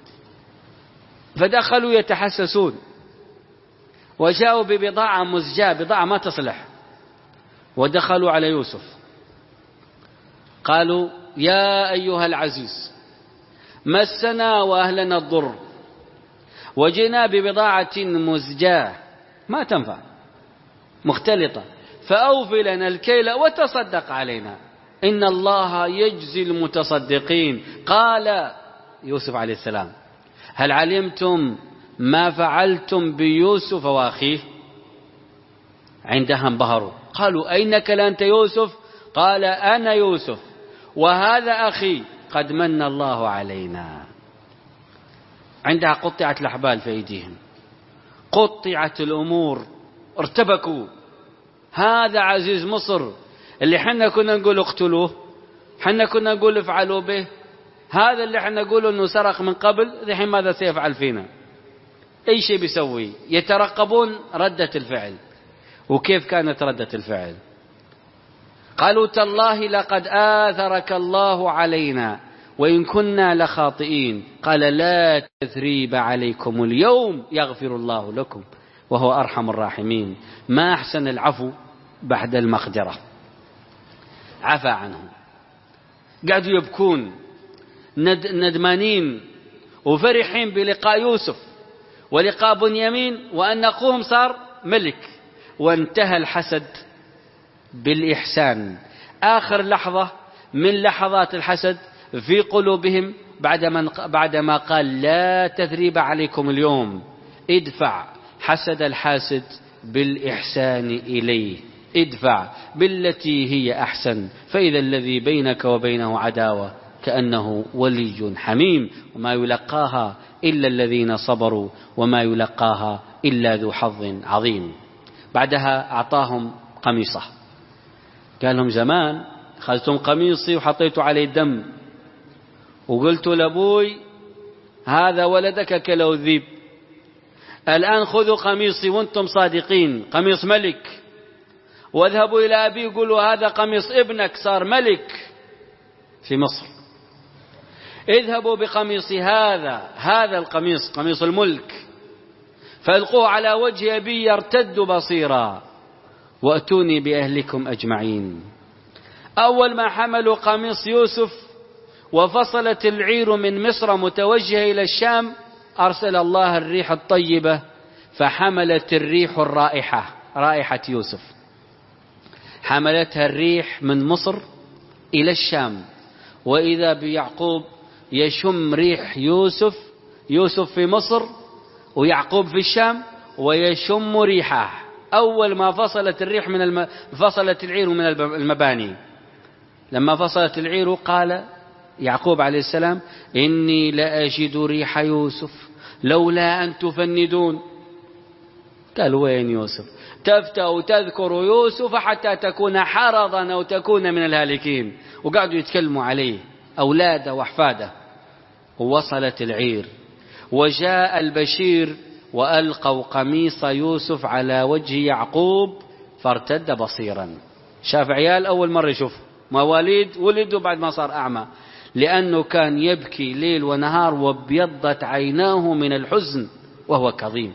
فدخلوا يتحسسون وجاءوا ببضاعة مزجاة، بضاعة ما تصلح، ودخلوا على يوسف قالوا يا أيها العزيز مسنا وأهلنا الضر وجئنا ببضاعة مزجاة ما تنفع مختلطة، فأوف لنا الكيل وتصدق علينا إن الله يجزي المتصدقين. قال يوسف عليه السلام هل علمتم ما فعلتم بيوسف وأخيه؟ عندها انبهروا قالوا أينك لأنت يوسف؟ قال أنا يوسف وهذا أخي قد من الله علينا. عندها قطعت الأحبال في أيديهم، قطعت الأمور، ارتبكوا. هذا عزيز مصر اللي حنا كنا نقول اقتلوه، حنا كنا نقول افعلوا به، هذا اللي حنا نقول انه سرق من قبل، الحين ماذا سيفعل فينا؟ اي شيء بيسوي. يترقبون ردة الفعل. وكيف كانت ردة الفعل؟ قالوا تالله لقد آثرك الله علينا وإن كنا لخاطئين. قال لا تثريب عليكم اليوم يغفر الله لكم وهو أرحم الراحمين. ما أحسن العفو بعد المقدرة. عفى عنهم، قعدوا يبكون ند ندمانين وفرحين بلقاء يوسف ولقاء بنيامين، وأن أخوهم صار ملك. وانتهى الحسد بالإحسان. آخر لحظة من لحظات الحسد في قلوبهم بعدما بعدما قال لا تثريب عليكم اليوم، ادفع حسد الحاسد بالإحسان إليه، ادفع بالتي هي أحسن، فإذا الذي بينك وبينه عداوة كأنه ولي حميم، وما يلقاها إلا الذين صبروا وما يلقاها إلا ذو حظ عظيم. بعدها أعطاهم قميصه، قال لهم زمان أخذتم قميصي وحطيتوا عليه دم وقلت لأبوي هذا ولدك كلو الذيب، الآن خذوا قميصي وانتم صادقين قميص ملك، واذهبوا إلى أبي قولوا هذا قميص ابنك صار ملك في مصر، اذهبوا بقميصي هذا هذا القميص قميص الملك فالقوه على وجه أبي يرتد بصيرا وأتوني بأهلكم أجمعين. أول ما حملوا قميص يوسف وفصلت العير من مصر متوجهة إلى الشام أرسل الله الريح الطيبة فحملت الريح الرائحة رائحة يوسف، حملتها الريح من مصر إلى الشام، وإذا بيعقوب يشم ريح يوسف يوسف في مصر ويعقوب في الشام ويشم ريحه. أول ما فصلت الريح من الم... فصلت العير من المباني، لما فصلت العير قال يعقوب عليه السلام إني لأجد ريح يوسف لولا أن تفندون. قال وين يوسف؟ تفتأ تذكر يوسف حتى تكون حرضا أو تكون من الهالكين. وقعدوا يتكلموا عليه أولاده وأحفاده. ووصلت العير وجاء البشير وألقوا قميص يوسف على وجه يعقوب فارتد بصيرا. شاف عيال أول مرة يشوف مواليد ولدوا بعد ما صار أعمى، لأنه كان يبكي ليل ونهار وابيضت عيناه من الحزن وهو كظيم.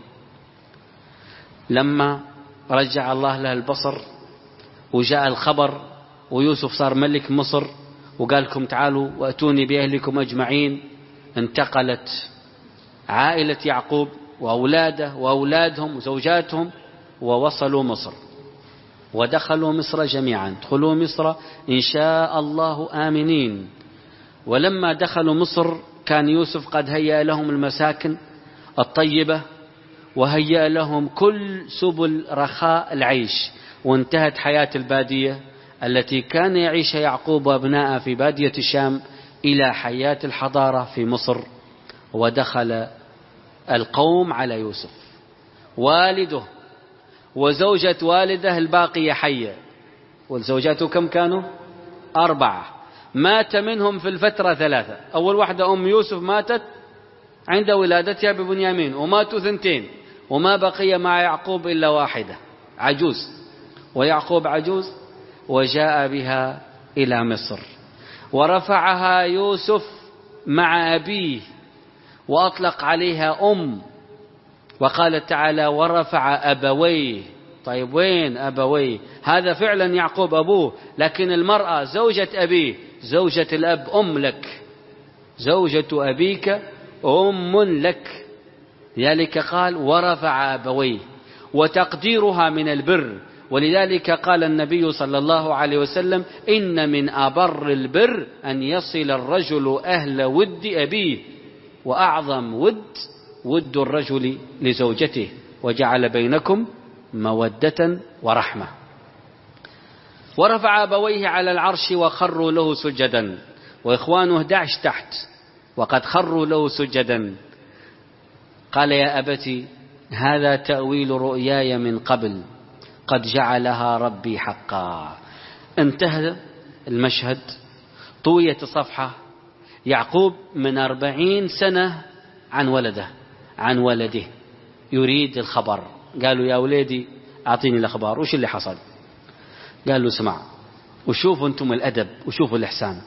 لما رجع الله له البصر وجاء الخبر ويوسف صار ملك مصر وقال لكم تعالوا وأتوني بأهلكم أجمعين، انتقلت عائلة يعقوب وأولاده وأولادهم وزوجاتهم ووصلوا مصر ودخلوا مصر جميعا. ادخلوا مصر إن شاء الله آمنين. ولما دخلوا مصر كان يوسف قد هيأ لهم المساكن الطيبة وهيأ لهم كل سبل رخاء العيش، وانتهت حياة البادية التي كان يعيش يعقوب وابناءه في بادية الشام إلى حياة الحضارة في مصر. ودخل القوم على يوسف، والده وزوجة والده الباقية حية، والزوجات كم كانوا؟ أربعة، مات منهم في الفترة ثلاثة. أول واحدة أم يوسف ماتت عند ولادتها ببنيامين، وماتوا ثنتين، وما بقي مع يعقوب إلا واحدة عجوز، ويعقوب عجوز، وجاء بها إلى مصر ورفعها يوسف مع أبيه وأطلق عليها أم، وقال تعالى ورفع أبويه. طيب وين أبويه؟ هذا فعلا يعقوب أبوه، لكن المرأة زوجة أبيه، زوجة الأب أم لك، زوجة أبيك أم لك، لذلك قال ورفع أبويه، وتقديرها من البر. ولذلك قال النبي صلى الله عليه وسلم إن من أبر البر أن يصل الرجل أهل ود أبيه، وأعظم ود ود الرجل لزوجته، وجعل بينكم مودة ورحمة. ورفع أبويه على العرش وخروا له سجدا، وإخوانه أحد عشر تحت وقد خروا له سجدا. قال يا أبتي هذا تأويل رؤياي من قبل قد جعلها ربي حقا. انتهى المشهد، طويت صفحة. يعقوب من أربعين سنة عن ولده عن ولده يريد الخبر. قالوا يا وليدي أعطيني الأخبار، وش اللي حصل؟ قال له اسمع وشوفوا أنتم الأدب وشوفوا الإحسان.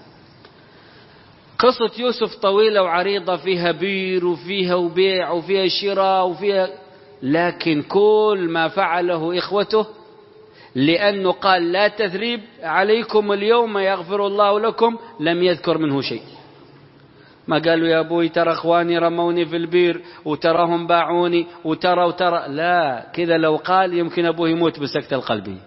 قصة يوسف طويلة وعريضة، فيها بير وفيها وبيع وفيها شراء وفيها لكن كل ما فعله إخوته لأنه قال لا تثريب عليكم اليوم يغفر الله لكم لم يذكر منه شيء. ما قالوا يا أبوي ترى أخواني رموني في البير وتراهم باعوني وترى وترى، لا، كذا لو قال يمكن أبوه يموت بالسكتة القلبية.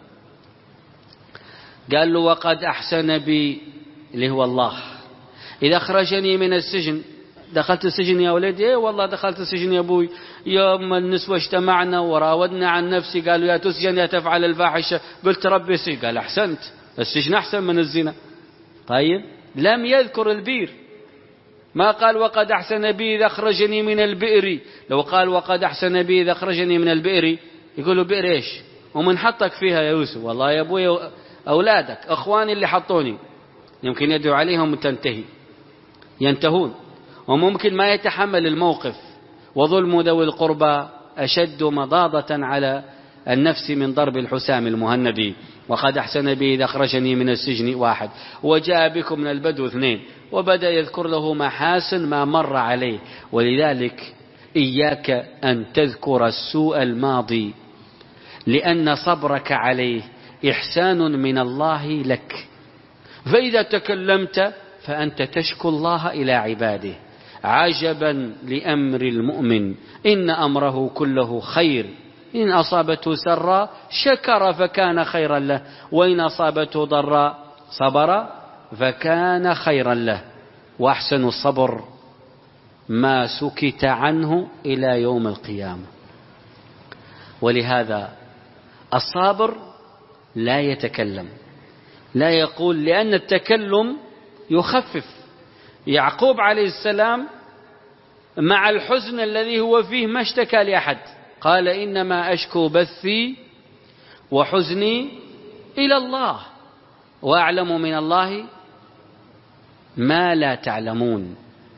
قال له وقد أحسن بي اللي هو الله إذا أخرجني من السجن. دخلت السجن يا ولدي؟ ايه والله دخلت السجن يا أبوي، يوم النسوة اجتمعنا وراودنا عن نفسي، قالوا يا تسجن يا تفعل الفاحشة، قلت ربي سي، قال أحسنت، السجن أحسن من الزنا. طيب لم يذكر البير، ما قال وقد أحسن بي إذا أخرجني من البئر. لو قال وقد أحسن بي إذا أخرجني من البئر يقولوا بئر إيش ومن حطك فيها يا يوسف؟ والله يا أبوي أولادك أخواني اللي حطوني، يمكن يدعو عليهم تنتهي ينتهون، وممكن ما يتحمل الموقف، وظلم ذوي القربى أشد مضاضة على النفس من ضرب الحسام المهند. وقد أحسن بي إذا أخرجني من السجن واحد، وجاء بكم من البدو اثنين، وبدأ يذكر له محاسن ما مر عليه. ولذلك إياك أن تذكر السوء الماضي، لأن صبرك عليه إحسان من الله لك. فإذا تكلمت فأنت تشكو الله إلى عباده. عجبا لأمر المؤمن إن أمره كله خير، إن أصابته سراء شكر فكان خيرا له، وإن أصابته ضراء صبر فكان خيرا له. وأحسن الصبر ما سكت عنه إلى يوم القيامة. ولهذا الصابر لا يتكلم، لا يقول، لأن التكلم يخفف. يعقوب عليه السلام مع الحزن الذي هو فيه ما اشتكى لأحد، قال إنما أشكو بثي وحزني إلى الله وأعلم من الله ما لا تعلمون.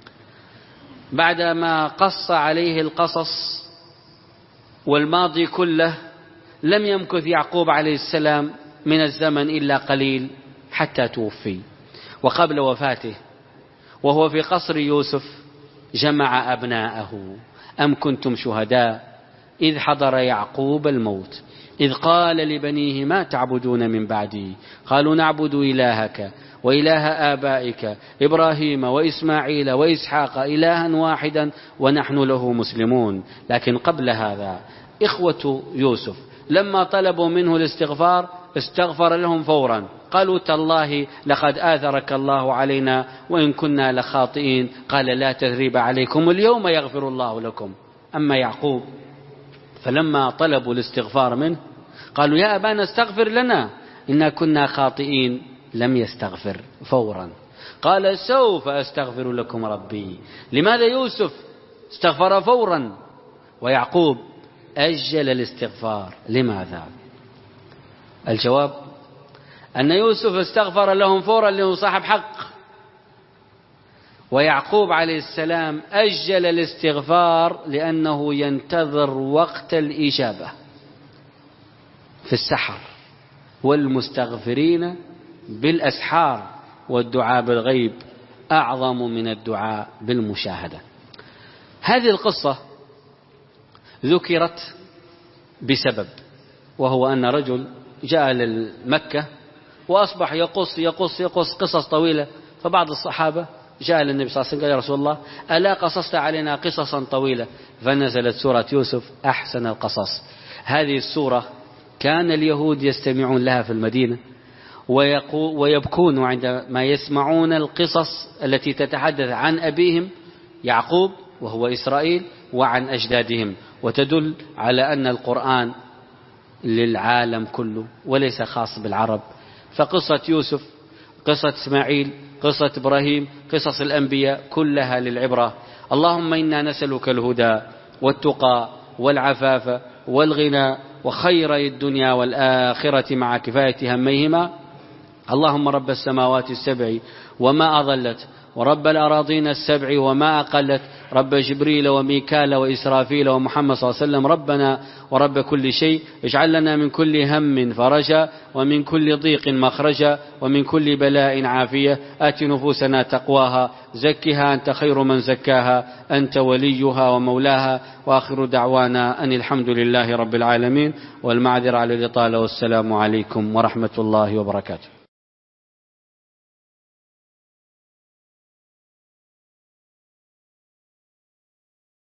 بعدما قص عليه القصص والماضي كله لم يمكث يعقوب عليه السلام من الزمن إلا قليل حتى توفي. وقبل وفاته وهو في قصر يوسف جمع أبناءه. أم كنتم شهداء إذ حضر يعقوب الموت إذ قال لبنيه ما تعبدون من بعدي قالوا نعبد إلهك وإله آبائك إبراهيم وإسماعيل وإسحاق إلها واحدا ونحن له مسلمون. لكن قبل هذا إخوة يوسف لما طلبوا منه الاستغفار استغفر لهم فورا، قالوا تالله لقد آثرك الله علينا وإن كنا لخاطئين، قال لا تثريب عليكم اليوم يغفر الله لكم. أما يعقوب فلما طلبوا الاستغفار منه قالوا يا أبانا استغفر لنا إنا كنا خاطئين، لم يستغفر فورا، قال سوف أستغفر لكم ربي. لماذا يوسف استغفر فورا ويعقوب أجل الاستغفار؟ لماذا؟ الجواب أن يوسف استغفر لهم فورا لأنه صاحب حق، ويعقوب عليه السلام أجل الاستغفار لأنه ينتظر وقت الإجابة في السحر، والمستغفرين بالأسحار، والدعاء بالغيب أعظم من الدعاء بالمشاهدة. هذه القصة ذكرت بسبب، وهو أن رجل جاء لمكة وأصبح يقص يقص يقص قصص طويلة، فبعض الصحابة جاء للنبي صلى الله عليه وسلم قال يا رسول الله ألا قصصت علينا قصصا طويلة؟ فنزلت سورة يوسف أحسن القصص. هذه السورة كان اليهود يستمعون لها في المدينة ويبكون عندما يسمعون القصص التي تتحدث عن أبيهم يعقوب وهو إسرائيل وعن أجدادهم، وتدل على أن القرآن للعالم كله وليس خاص بالعرب. فقصة يوسف، قصة إسماعيل، قصة إبراهيم، قصص الأنبياء كلها للعبرة. اللهم إنا نسألك الهدى والتقى والعفاف والغنى وخيري الدنيا والآخرة مع كفاية هميهما. اللهم رب السماوات السبع وما أضلت، ورب الأراضين السبع وما أقلت، رب جبريل وميكال وإسرافيل ومحمد صلى الله عليه وسلم ربنا ورب كل شيء اجعل لنا من كل هم فرجا ومن كل ضيق مخرجا ومن كل بلاء عافية. آت نفوسنا تقواها زكها أنت خير من زكاها أنت وليها ومولاها. وآخر دعوانا أن الحمد لله رب العالمين والمعذرة على الإطالة والسلام عليكم ورحمة الله وبركاته.